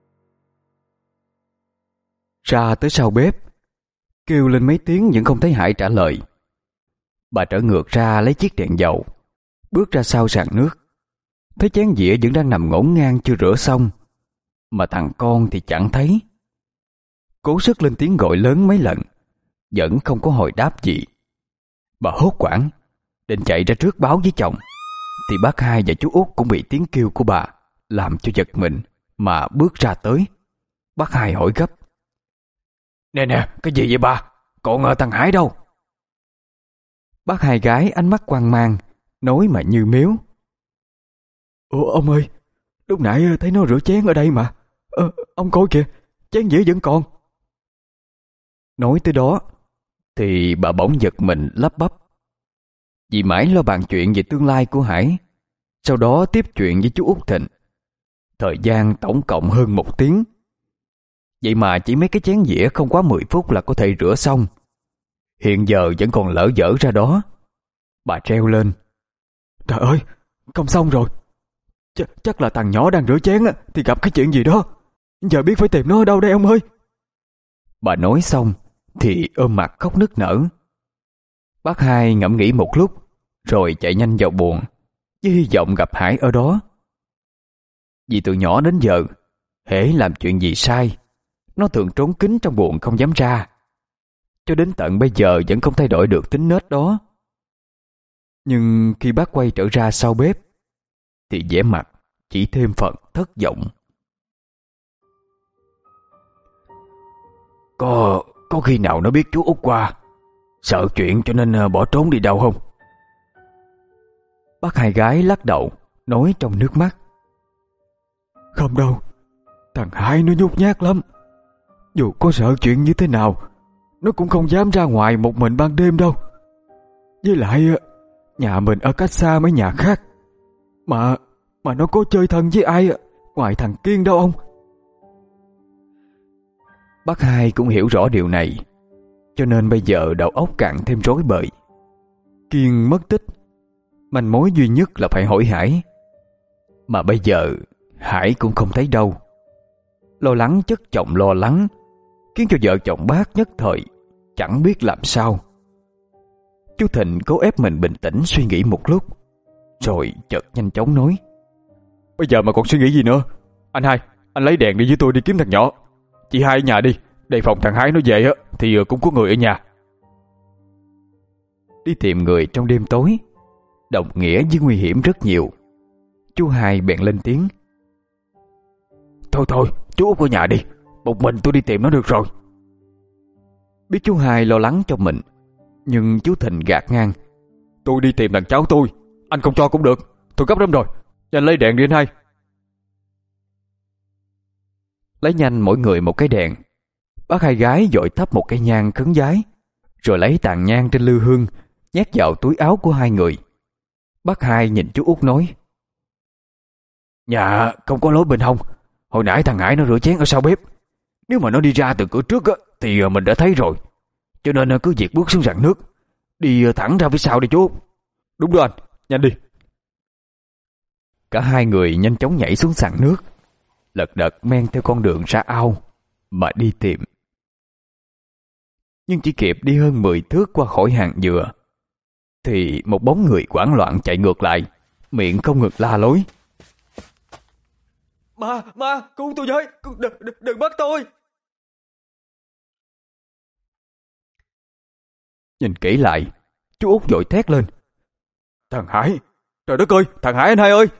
Ra tới sau bếp, kêu lên mấy tiếng vẫn không thấy Hải trả lời. Bà trở ngược ra lấy chiếc đèn dầu, bước ra sau sàn nước, thấy chén dĩa vẫn đang nằm ngổn ngang chưa rửa xong, mà thằng con thì chẳng thấy. cố sức lên tiếng gọi lớn mấy lần, vẫn không có hồi đáp gì. Bà hốt hoảng định chạy ra trước báo với chồng, thì bác hai và chú Út cũng bị tiếng kêu của bà làm cho giật mình mà bước ra tới. Bác hai hỏi gấp: Nè nè, cái gì vậy bà? Còn ở thằng Hải đâu? Bác hai gái ánh mắt hoang mang, nói mà như miếu: Ủa ông ơi, lúc nãy thấy nó rửa chén ở đây mà. Ờ, ông coi kìa, chén dĩa vẫn còn. Nói tới đó thì bà bỗng giật mình lắp bắp, vì mãi lo bàn chuyện về tương lai của Hải, sau đó tiếp chuyện với chú Út Thịnh. Thời gian tổng cộng hơn một tiếng. Vậy mà chỉ mấy cái chén dĩa không quá mười phút là có thể rửa xong. Hiện giờ vẫn còn lỡ dở ra đó. Bà treo lên: Trời ơi, không xong rồi. Ch chắc là thằng nhỏ đang rửa chén thì gặp cái chuyện gì đó. Giờ biết phải tìm nó ở đâu đây ông ơi. Bà nói xong thì ôm mặt khóc nức nở. Bác hai ngẫm nghĩ một lúc rồi chạy nhanh vào buồng, với hy vọng gặp Hải ở đó. Vì từ nhỏ đến giờ, hễ làm chuyện gì sai, nó thường trốn kín trong buồng không dám ra. Cho đến tận bây giờ vẫn không thay đổi được tính nết đó. Nhưng khi bác quay trở ra sau bếp thì vẻ mặt chỉ thêm phần thất vọng. Có có khi nào nó biết chú Út qua, sợ chuyện cho nên bỏ trốn đi đâu không? Bác hai gái lắc đầu, nói trong nước mắt: Không đâu, thằng Hải nó nhút nhát lắm. Dù có sợ chuyện như thế nào, nó cũng không dám ra ngoài một mình ban đêm đâu. Với lại nhà mình ở cách xa mấy nhà khác, Mà Mà nó có chơi thân với ai ngoài thằng Kiên đâu ông. Bác hai cũng hiểu rõ điều này, cho nên bây giờ đầu óc càng thêm rối bời. Kiên mất tích, manh mối duy nhất là phải hỏi Hải. Mà bây giờ Hải cũng không thấy đâu. Lo lắng chất chồng lo lắng, khiến cho vợ chồng bác nhất thời chẳng biết làm sao. Chú Thịnh cố ép mình bình tĩnh suy nghĩ một lúc, rồi chợt nhanh chóng nói: Bây giờ mà còn suy nghĩ gì nữa? Anh hai, anh lấy đèn đi với tôi đi kiếm thằng nhỏ. Chị hai ở nhà đi, đề phòng thằng Hải nó về á thì cũng có người ở nhà. Đi tìm người trong đêm tối đồng nghĩa với nguy hiểm rất nhiều. Chú hai bèn lên tiếng: Thôi thôi, chú Út ở nhà đi, một mình tôi đi tìm nó được rồi. Biết chú hai lo lắng cho mình, nhưng chú Thịnh gạt ngang: Tôi đi tìm thằng cháu tôi, anh không cho cũng được. Tôi gấp lắm rồi, nhanh lấy đèn đi anh hai. Lấy nhanh mỗi người một cái đèn. Bác hai gái vội thắp một cái nhang khấn vái, rồi lấy tàn nhang trên lư hương nhét vào túi áo của hai người. Bác hai nhìn chú Út nói: Nhà không có lối bên hông. Hồi nãy thằng Hải nó rửa chén ở sau bếp. Nếu mà nó đi ra từ cửa trước á, thì mình đã thấy rồi. Cho nên cứ việc bước xuống rạn nước, đi thẳng ra phía sau đi chú Út. Đúng rồi anh, nhanh đi. Cả hai người nhanh chóng nhảy xuống sàn nước, lật đật men theo con đường ra ao mà đi tìm. Nhưng chỉ kịp đi hơn mười thước qua khỏi hàng dừa thì một bóng người hoảng loạn chạy ngược lại, miệng không ngừng la lối: Ma, ma, cứu tôi với, đừng, đừng, đừng bắt tôi. Nhìn kỹ lại, chú Út vội thét lên: Thằng Hải, trời đất ơi, thằng Hải anh hai ơi.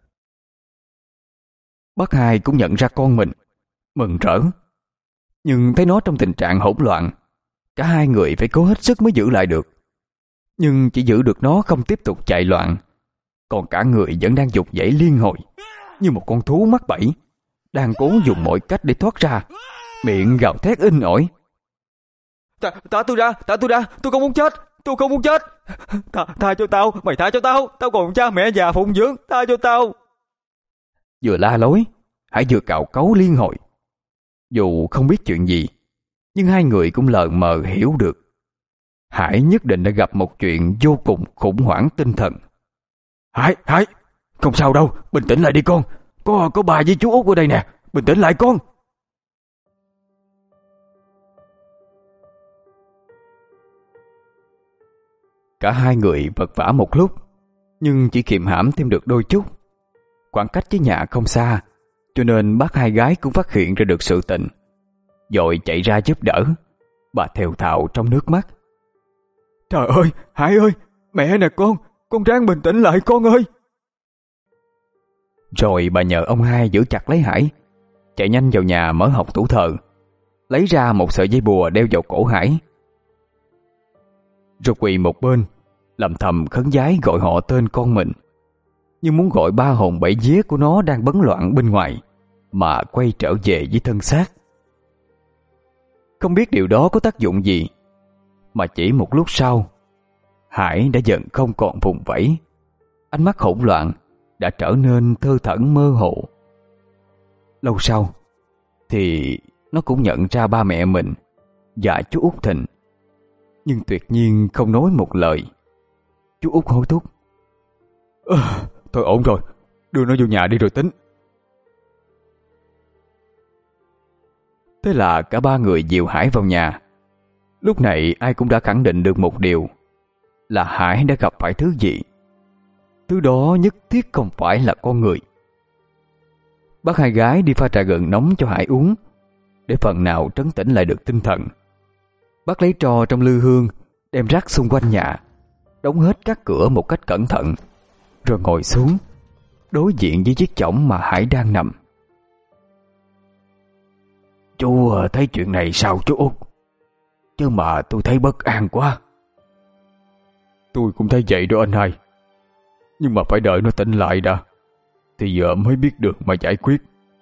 Bác hai cũng nhận ra con mình, mừng rỡ. Nhưng thấy nó trong tình trạng hỗn loạn, cả hai người phải cố hết sức mới giữ lại được. Nhưng chỉ giữ được nó không tiếp tục chạy loạn, còn cả người vẫn đang giục giãy liên hồi, như một con thú mắc bẫy, đang cố dùng mọi cách để thoát ra, miệng gào thét inh ỏi: Thả, thả tôi ra, thả tôi ra, tôi không muốn chết, tôi không muốn chết. Tha, tha cho tao, mày tha cho tao, tao còn cha mẹ già phụng dưỡng, tha cho tao. Vừa la lối, Hải vừa cào cấu liên hồi. Dù không biết chuyện gì, nhưng hai người cũng lờ mờ hiểu được Hải nhất định đã gặp một chuyện vô cùng khủng hoảng tinh thần. Hải, Hải, không sao đâu, bình tĩnh lại đi con. Có có bà với chú Út ở đây nè, bình tĩnh lại con. Cả hai người vật vã một lúc, nhưng chỉ kiềm hãm thêm được đôi chút. Khoảng cách với nhà không xa, cho nên bác hai gái cũng phát hiện ra được sự tình. vội chạy ra giúp đỡ. Bà thều thào trong nước mắt. Trời ơi, Hải ơi, mẹ nè con, con ráng bình tĩnh lại con ơi. Rồi bà nhờ ông hai giữ chặt lấy Hải, chạy nhanh vào nhà mở hộc tủ thờ, lấy ra một sợi dây bùa đeo vào cổ Hải. Rồi quỳ một bên, lầm thầm khấn vái gọi họ tên con mình, như muốn gọi ba hồn bảy vía của nó đang bấn loạn bên ngoài mà quay trở về với thân xác. Không biết điều đó có tác dụng gì, mà chỉ một lúc sau, Hải đã dần không còn vùng vẫy, ánh mắt hỗn loạn đã trở nên thơ thẩn mơ hồ. Lâu sau thì nó cũng nhận ra ba mẹ mình và chú Út Thịnh, nhưng tuyệt nhiên không nói một lời. Chú Út hối thúc. À, thôi ổn rồi, đưa nó vô nhà đi rồi tính. Thế là cả ba người dìu Hải vào nhà. Lúc này ai cũng đã khẳng định được một điều, là Hải đã gặp phải thứ gì. Thứ đó nhất thiết không phải là con người. Bác hai gái đi pha trà gừng nóng cho Hải uống, để phần nào trấn tĩnh lại được tinh thần. Bác lấy tro trong lư hương, đem rắc xung quanh nhà, đóng hết các cửa một cách cẩn thận, rồi ngồi xuống đối diện với chiếc chõng mà Hải đang nằm. Chú thấy chuyện này sao chú Út? Chứ mà tôi thấy bất an quá. Tôi cũng thấy vậy đó anh hai, nhưng mà phải đợi nó tỉnh lại đã, thì giờ mới biết được mà giải quyết.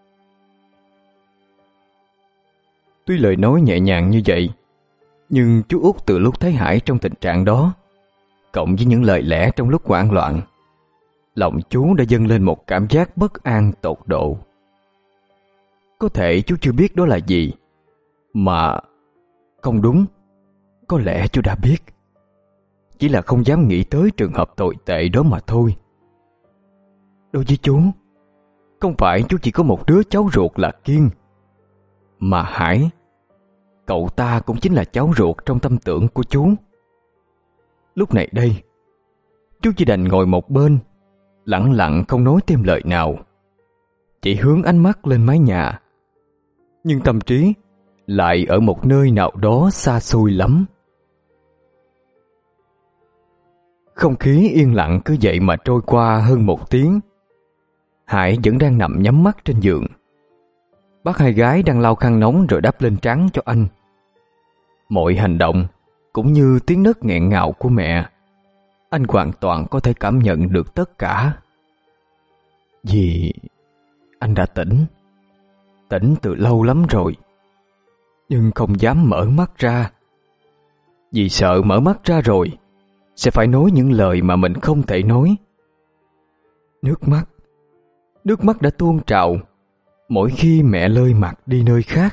Tuy lời nói nhẹ nhàng như vậy, nhưng chú Út từ lúc thấy Hải trong tình trạng đó, cộng với những lời lẽ trong lúc hoảng loạn, lòng chú đã dâng lên một cảm giác bất an tột độ. Có thể chú chưa biết đó là gì, mà không đúng, có lẽ chú đã biết, chỉ là không dám nghĩ tới trường hợp tồi tệ đó mà thôi. Đối với chú, không phải chú chỉ có một đứa cháu ruột là Kiên, mà Hải, cậu ta cũng chính là cháu ruột trong tâm tưởng của chú. Lúc này đây, chú chỉ đành ngồi một bên, lặng lặng không nói thêm lời nào, chỉ hướng ánh mắt lên mái nhà, nhưng tâm trí lại ở một nơi nào đó xa xôi lắm. Không khí yên lặng cứ vậy mà trôi qua hơn một tiếng. Hải vẫn đang nằm nhắm mắt trên giường. Bác hai gái đang lau khăn nóng rồi đắp lên trán cho anh. Mọi hành động cũng như tiếng nấc nghẹn ngào của mẹ, anh hoàn toàn có thể cảm nhận được tất cả. Vì anh đã tỉnh, tỉnh từ lâu lắm rồi, nhưng không dám mở mắt ra. Vì sợ mở mắt ra rồi sẽ phải nói những lời mà mình không thể nói. Nước mắt, nước mắt đã tuôn trào mỗi khi mẹ lơi mặt đi nơi khác.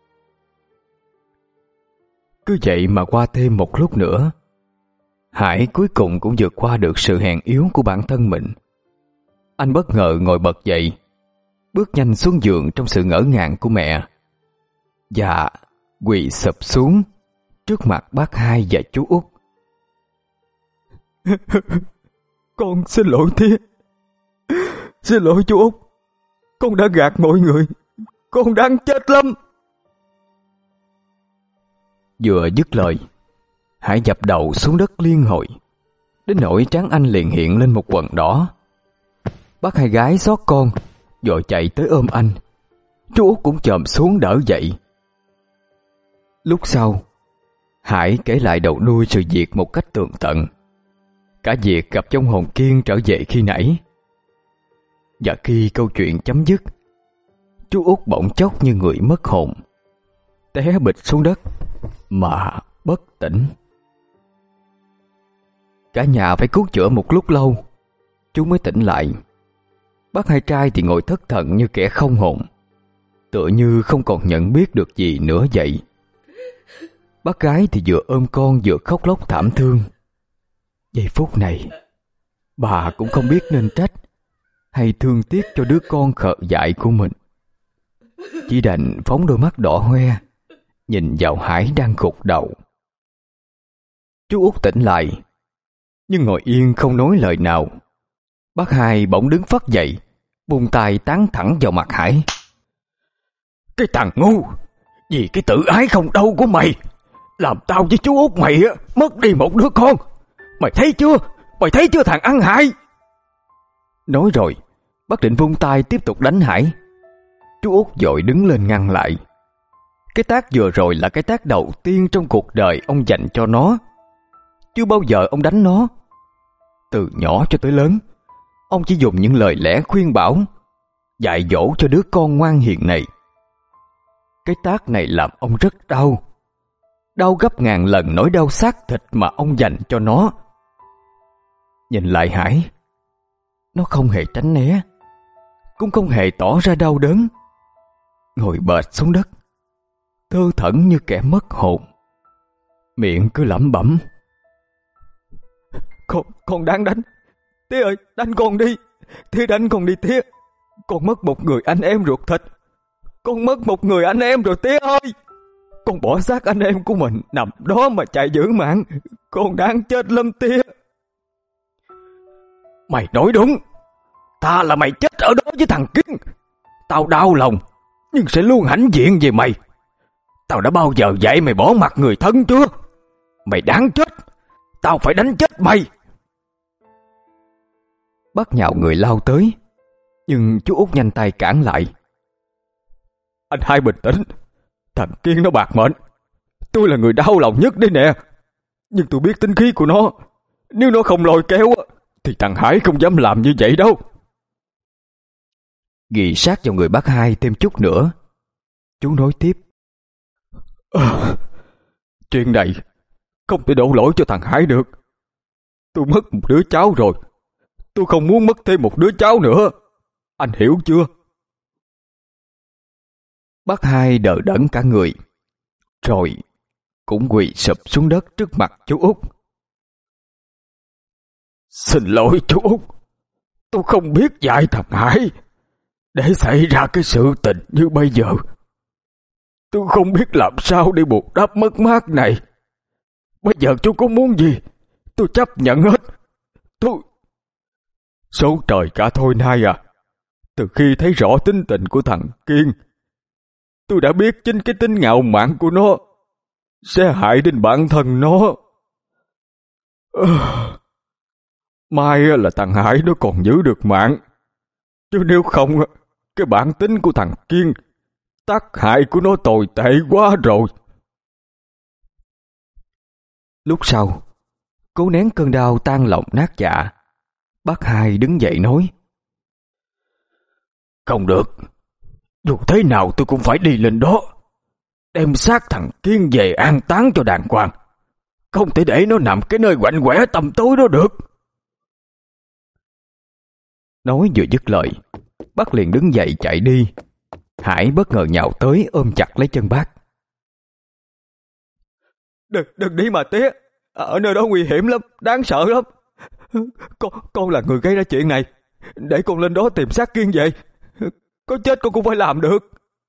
Cứ vậy mà qua thêm một lúc nữa, Hải cuối cùng cũng vượt qua được sự hèn yếu của bản thân mình. Anh bất ngờ ngồi bật dậy, bước nhanh xuống giường trong sự ngỡ ngàng của mẹ, và quỳ sụp xuống trước mặt bác hai và chú Út. Con xin lỗi thía, xin lỗi chú Út, con đã gạt mọi người, con đang chết lắm. Vừa dứt lời, Hải dập đầu xuống đất liên hồi, đến nỗi trán anh liền hiện lên một quầng đỏ. Bác hai gái xót con, vội chạy tới ôm anh. Chú Út cũng chồm xuống đỡ dậy. Lúc sau, Hải kể lại đầu đuôi sự việc một cách tường tận, cả việc gặp trong hồn Kiên trở về khi nãy. Và khi câu chuyện chấm dứt, chú Út bỗng chốc như người mất hồn, té bịch xuống đất mà bất tỉnh. Cả nhà phải cứu chữa một lúc lâu, chú mới tỉnh lại. Bác hai trai thì ngồi thất thần như kẻ không hồn, tựa như không còn nhận biết được gì nữa vậy. Bác gái thì vừa ôm con vừa khóc lóc thảm thương. Giây phút này, bà cũng không biết nên trách hay thương tiếc cho đứa con khờ dại của mình, chỉ đành phóng đôi mắt đỏ hoe nhìn vào Hải đang gục đầu. Chú Út tỉnh lại, nhưng ngồi yên không nói lời nào. Bác hai bỗng đứng phắt dậy, buông tay tán thẳng vào mặt Hải. Cái thằng ngu, Vì cái tự ái không đâu của mày, làm tao với chú út mày á mất đi một đứa con. Mày thấy chưa? Mày thấy chưa thằng ăn hại? Nói rồi, bác định vung tay tiếp tục đánh Hải. Chú út vội đứng lên ngăn lại. Cái tát vừa rồi là cái tát đầu tiên trong cuộc đời ông dành cho nó. Chưa bao giờ ông đánh nó. Từ nhỏ cho tới lớn, ông chỉ dùng những lời lẽ khuyên bảo, dạy dỗ cho đứa con ngoan hiền này. Cái tát này làm ông rất đau. Đau gấp ngàn lần nỗi đau xác thịt mà ông dành cho nó. Nhìn lại Hải, nó không hề tránh né, cũng không hề tỏ ra đau đớn. Ngồi bệt xuống đất, thơ thẩn như kẻ mất hồn. Miệng cứ lẩm bẩm: Con, con đáng đánh. Tía ơi, đánh con đi. Tía đánh con đi tía. Con mất một người anh em ruột thịt. Con mất một người anh em rồi tía ơi. Con bỏ xác anh em của mình nằm đó mà chạy giữ mạng. Con đáng chết lắm tía. Mày nói đúng. Ta là mày chết ở đó với thằng Kiên. Tao đau lòng, nhưng sẽ luôn hãnh diện về mày. Tao đã bao giờ dạy mày bỏ mặt người thân chưa? Mày đáng chết. Tao phải đánh chết mày. Bác nhào người lao tới, nhưng chú út nhanh tay cản lại. Anh hai bình tĩnh. Thằng Kiên nó bạc mệnh. Tôi là người đau lòng nhất đấy nè. Nhưng tôi biết tính khí của nó. Nếu nó không lôi kéo thì thằng Hải không dám làm như vậy đâu. Ghi sát vào người bác hai thêm chút nữa, chú nói tiếp: à, Chuyện này không thể đổ lỗi cho thằng Hải được. Tôi mất một đứa cháu rồi. Tôi không muốn mất thêm một đứa cháu nữa. Anh hiểu chưa? Bác hai đờ đẫn cả người, rồi cũng quỳ sụp xuống đất trước mặt chú út. Xin lỗi chú út. Tôi không biết dạy thằng Hải để xảy ra cái sự tình như bây giờ. Tôi không biết làm sao để bù đắp mất mát này. Bây giờ chú có muốn gì tôi chấp nhận hết. Tôi... Số trời cả thôi nay à. Từ khi thấy rõ tính tình của thằng Kiên, tôi đã biết chính cái tính ngạo mạn của nó sẽ hại đến bản thân nó. Mai là thằng Hải nó còn giữ được mạng. Chứ nếu không, cái bản tính của thằng Kiên, tác hại của nó tồi tệ quá rồi. Lúc sau, cố nén cơn đau tan lòng nát dạ, bác hai đứng dậy nói: Không được. Dù thế nào tôi cũng phải đi lên đó, đem xác thằng Kiên về an táng cho đàng hoàng. Không thể để nó nằm cái nơi quạnh quẻ tầm tối đó được. Nói vừa dứt lời, bác liền đứng dậy chạy đi. Hải bất ngờ nhào tới ôm chặt lấy chân bác. Đừng, đừng đi mà tía. Ở nơi đó nguy hiểm lắm, đáng sợ lắm. Con, con là người gây ra chuyện này. Để con lên đó tìm xác Kiên về. Có chết con cũng phải làm được.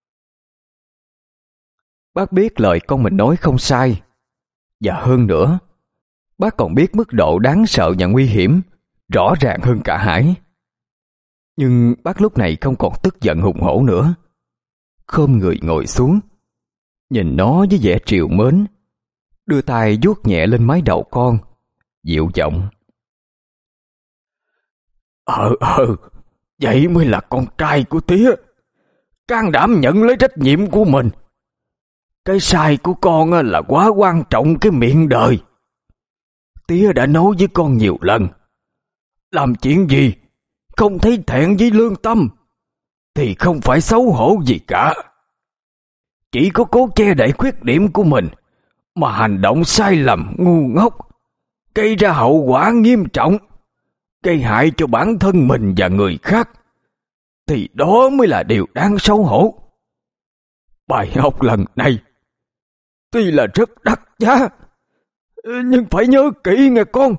Bác biết lời con mình nói không sai. Và hơn nữa, bác còn biết mức độ đáng sợ và nguy hiểm rõ ràng hơn cả Hải. Nhưng bác lúc này không còn tức giận hùng hổ nữa. Khom người ngồi xuống, nhìn nó với vẻ trìu mến, đưa tay vuốt nhẹ lên mái đầu con, dịu giọng: Ờ ờ Vậy mới là con trai của tía. Can đảm nhận lấy trách nhiệm của mình. Cái sai của con là quá quan trọng cái miệng đời. Tía đã nói với con nhiều lần, làm chuyện gì không thấy thẹn với lương tâm thì không phải xấu hổ gì cả. Chỉ có cố che đậy khuyết điểm của mình mà hành động sai lầm ngu ngốc, gây ra hậu quả nghiêm trọng, gây hại cho bản thân mình và người khác, thì đó mới là điều đáng xấu hổ. Bài học lần này tuy là rất đắt giá, nhưng phải nhớ kỹ nghe con.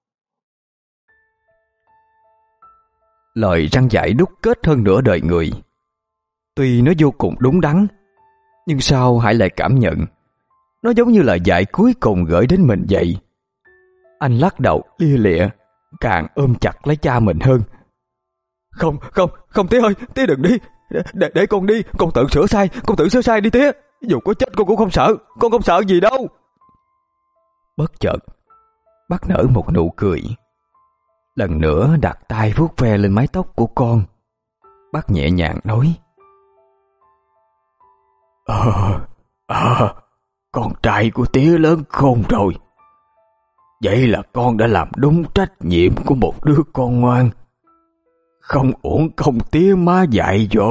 Lời răn dạy đúc kết hơn nửa đời người. Tuy nó vô cùng đúng đắn, nhưng sao Hải lại cảm nhận nó giống như lời dạy cuối cùng gửi đến mình vậy. Anh lắc đầu lia lịa, càng ôm chặt lấy cha mình hơn. Không, không, không tía ơi, tía đừng đi. Để, để con đi, con tự sửa sai, con tự sửa sai đi tía. Dù có chết con cũng không sợ. Con không sợ gì đâu. Bất chợt bác nở một nụ cười. Lần nữa đặt tay vuốt ve lên mái tóc của con. Bác nhẹ nhàng nói: Ờ, à, con trai của tía lớn khôn rồi. Vậy là con đã làm đúng trách nhiệm của một đứa con ngoan, không uổng công tía má dạy dỗ.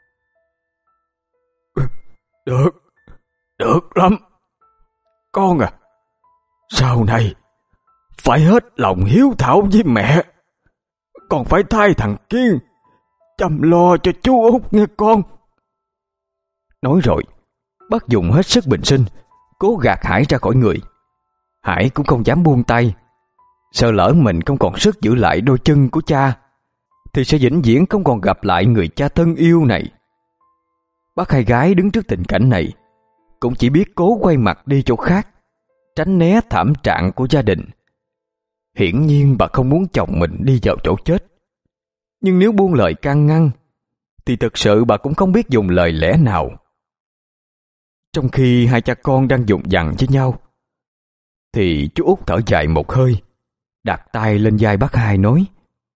Được, được lắm. Con à, sau này phải hết lòng hiếu thảo với mẹ. Con phải thay thằng Kiên chăm lo cho chú Út nghe con. Nói rồi, bác dùng hết sức bình sinh cố gạt Hải ra khỏi người. Hải cũng không dám buông tay, sợ lỡ mình không còn sức giữ lại đôi chân của cha thì sẽ vĩnh viễn không còn gặp lại người cha thân yêu này. Bác hai gái đứng trước tình cảnh này cũng chỉ biết cố quay mặt đi chỗ khác, tránh né thảm trạng của gia đình. Hiển nhiên bà không muốn chồng mình đi vào chỗ chết, nhưng nếu buông lời can ngăn thì thực sự bà cũng không biết dùng lời lẽ nào. Trong khi hai cha con đang dùng dằng với nhau thì chú Út thở dài một hơi, đặt tay lên vai bác hai nói: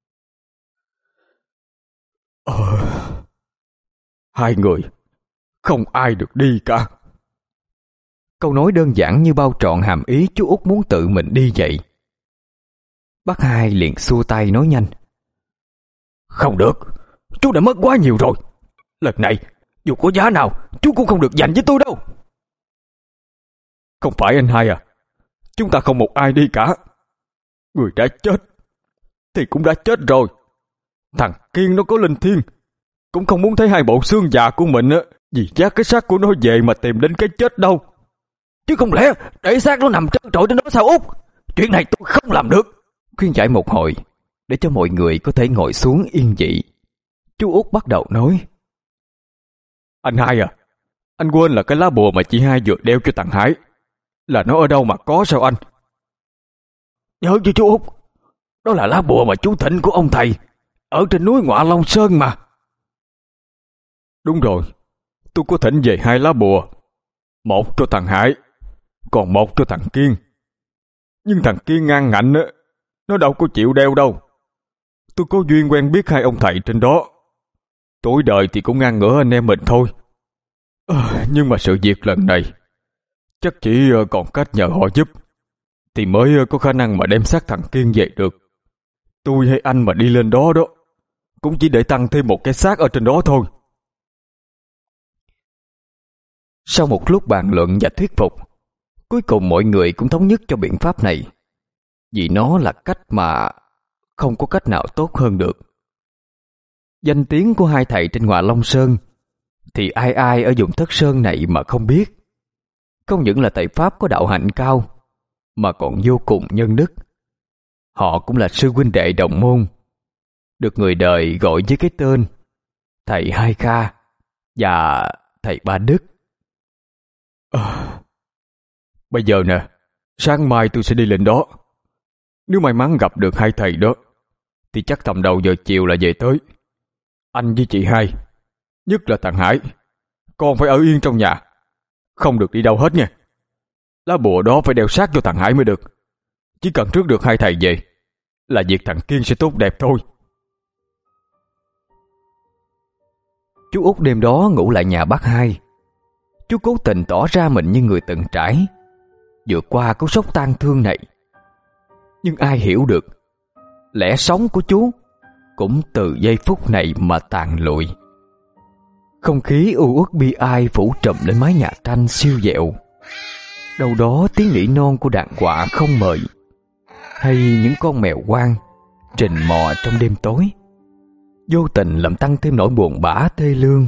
Ờ, hai người không ai được đi cả. Câu nói đơn giản như bao trọn hàm ý chú Út muốn tự mình đi vậy. Bác hai liền xua tay nói nhanh: Không được, chú đã mất quá nhiều rồi. Lần này dù có giá nào chú cũng không được giành với tôi đâu. Không phải anh hai à, chúng ta không một ai đi cả. Người đã chết thì cũng đã chết rồi. Thằng Kiên nó có linh thiêng, cũng không muốn thấy hai bộ xương già của mình á vì giác cái xác của nó về mà tìm đến cái chết đâu. Chứ không lẽ để xác nó nằm trân trội trên đó sao Út? Chuyện này tôi không làm được. Khuyên giải một hồi để cho mọi người có thể ngồi xuống yên vị, chú Út bắt đầu nói: Anh hai à, anh quên là cái lá bùa mà chị hai vừa đeo cho thằng Hải là nó ở đâu mà có sao anh? Nhớ chứ chú Út, đó là lá bùa mà chú Thịnh của ông thầy ở trên núi Ngọa Long Sơn mà. Đúng rồi, tôi có thỉnh về hai lá bùa, một cho thằng Hải, còn một cho thằng Kiên. Nhưng thằng Kiên ngang ngạnh á, nó đâu có chịu đeo đâu. Tôi có duyên quen biết hai ông thầy trên đó, tuổi đời thì cũng ngang ngửa anh em mình thôi. À, nhưng mà sự việc lần này chắc chỉ còn cách nhờ họ giúp thì mới có khả năng mà đem xác thằng Kiên về được. Tôi hay anh mà đi lên đó đó cũng chỉ để tăng thêm một cái xác ở trên đó thôi. Sau một lúc bàn luận và thuyết phục, cuối cùng mọi người cũng thống nhất cho biện pháp này, vì nó là cách mà không có cách nào tốt hơn được. Danh tiếng của hai thầy trên Ngọa Long Sơn thì ai ai ở vùng Thất Sơn này mà không biết. Không những là thầy pháp có đạo hạnh cao mà còn vô cùng nhân đức. Họ cũng là sư huynh đệ đồng môn, được người đời gọi với cái tên thầy Hai Kha và thầy Ba Đức. À, bây giờ nè, sáng mai tôi sẽ đi lên đó. Nếu may mắn gặp được hai thầy đó thì chắc tầm đầu giờ chiều là về tới. Anh với chị hai, nhất là thằng Hải, con phải ở yên trong nhà, không được đi đâu hết nha. Lá bùa đó phải đeo sát cho thằng Hải mới được. Chỉ cần trước được hai thầy về là việc thằng Kiên sẽ tốt đẹp thôi. Chú Út đêm đó ngủ lại nhà bác hai. Chú cố tình tỏ ra mình như người từng trải, vượt qua cú sốc tang thương này. Nhưng ai hiểu được, lẽ sống của chú cũng từ giây phút này mà tàn lụi. Không khí u uất bi ai phủ trùm lên mái nhà tranh siêu dẹo. Đâu đó tiếng nỉ non của đàn quạ không mời, hay những con mèo hoang trình mò trong đêm tối, vô tình làm tăng thêm nỗi buồn bã thê lương.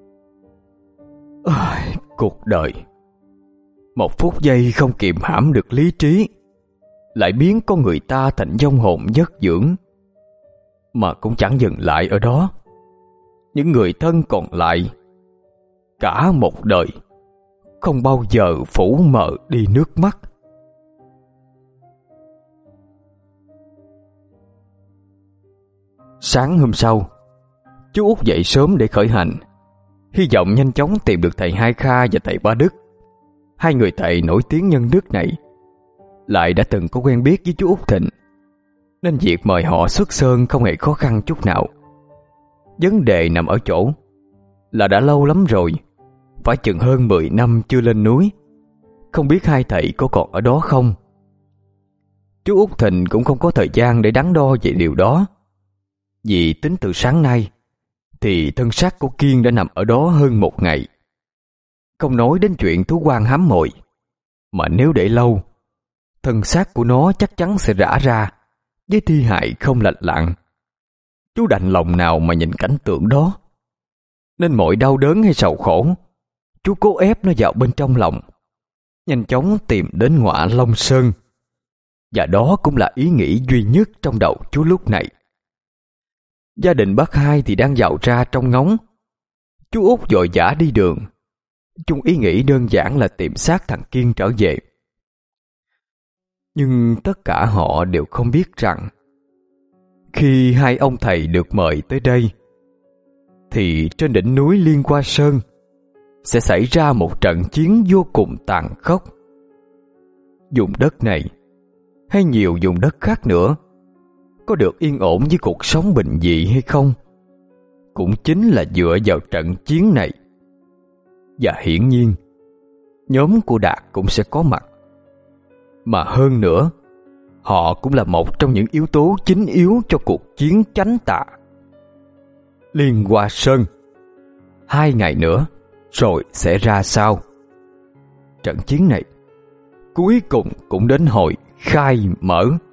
À, cuộc đời một phút giây không kìm hãm được lý trí lại biến con người ta thành vong hồn vất dưỡng. Mà cũng chẳng dừng lại ở đó. Những người thân còn lại, cả một đời không bao giờ phủ mờ đi nước mắt. Sáng hôm sau, chú Út dậy sớm để khởi hành. hy vọng nhanh chóng tìm được thầy Hai Kha và thầy Ba Đức. Hai người thầy nổi tiếng nhân đức này lại đã từng có quen biết với chú Út Thịnh, nên việc mời họ xuất sơn không hề khó khăn chút nào. Vấn đề nằm ở chỗ là đã lâu lắm rồi, phải chừng hơn mười năm chưa lên núi. Không biết hai thầy có còn ở đó không? Chú Út Thịnh cũng không có thời gian để đắn đo về điều đó, vì tính từ sáng nay thì thân xác của Kiên đã nằm ở đó hơn một ngày. Không nói đến chuyện thú quan hám mồi, mà nếu để lâu, thân xác của nó chắc chắn sẽ rã ra với thi hài không lành lặn. Chú đành lòng nào mà nhìn cảnh tượng đó, nên mọi đau đớn hay sầu khổ, chú cố ép nó vào bên trong lòng, nhanh chóng tìm đến ngọa Long Sơn. Và đó cũng là ý nghĩ duy nhất trong đầu chú lúc này. Gia đình bác Hai thì đang vào ra trong ngóng. Chú Út vội vã đi đường, chung ý nghĩ đơn giản là tìm xác thằng Kiên trở về. Nhưng tất cả họ đều không biết rằng khi hai ông thầy được mời tới đây, thì trên đỉnh núi Liên Hoa Sơn sẽ xảy ra một trận chiến vô cùng tàn khốc. Vùng đất này hay nhiều vùng đất khác nữa có được yên ổn với cuộc sống bình dị hay không, cũng chính là dựa vào trận chiến này. Và hiển nhiên nhóm của Đạt cũng sẽ có mặt. Mà hơn nữa, họ cũng là một trong những yếu tố chính yếu cho cuộc chiến chánh tà. Liên Hoa Sơn, hai ngày nữa rồi sẽ ra sao? Trận chiến này cuối cùng cũng đến hồi khai mở.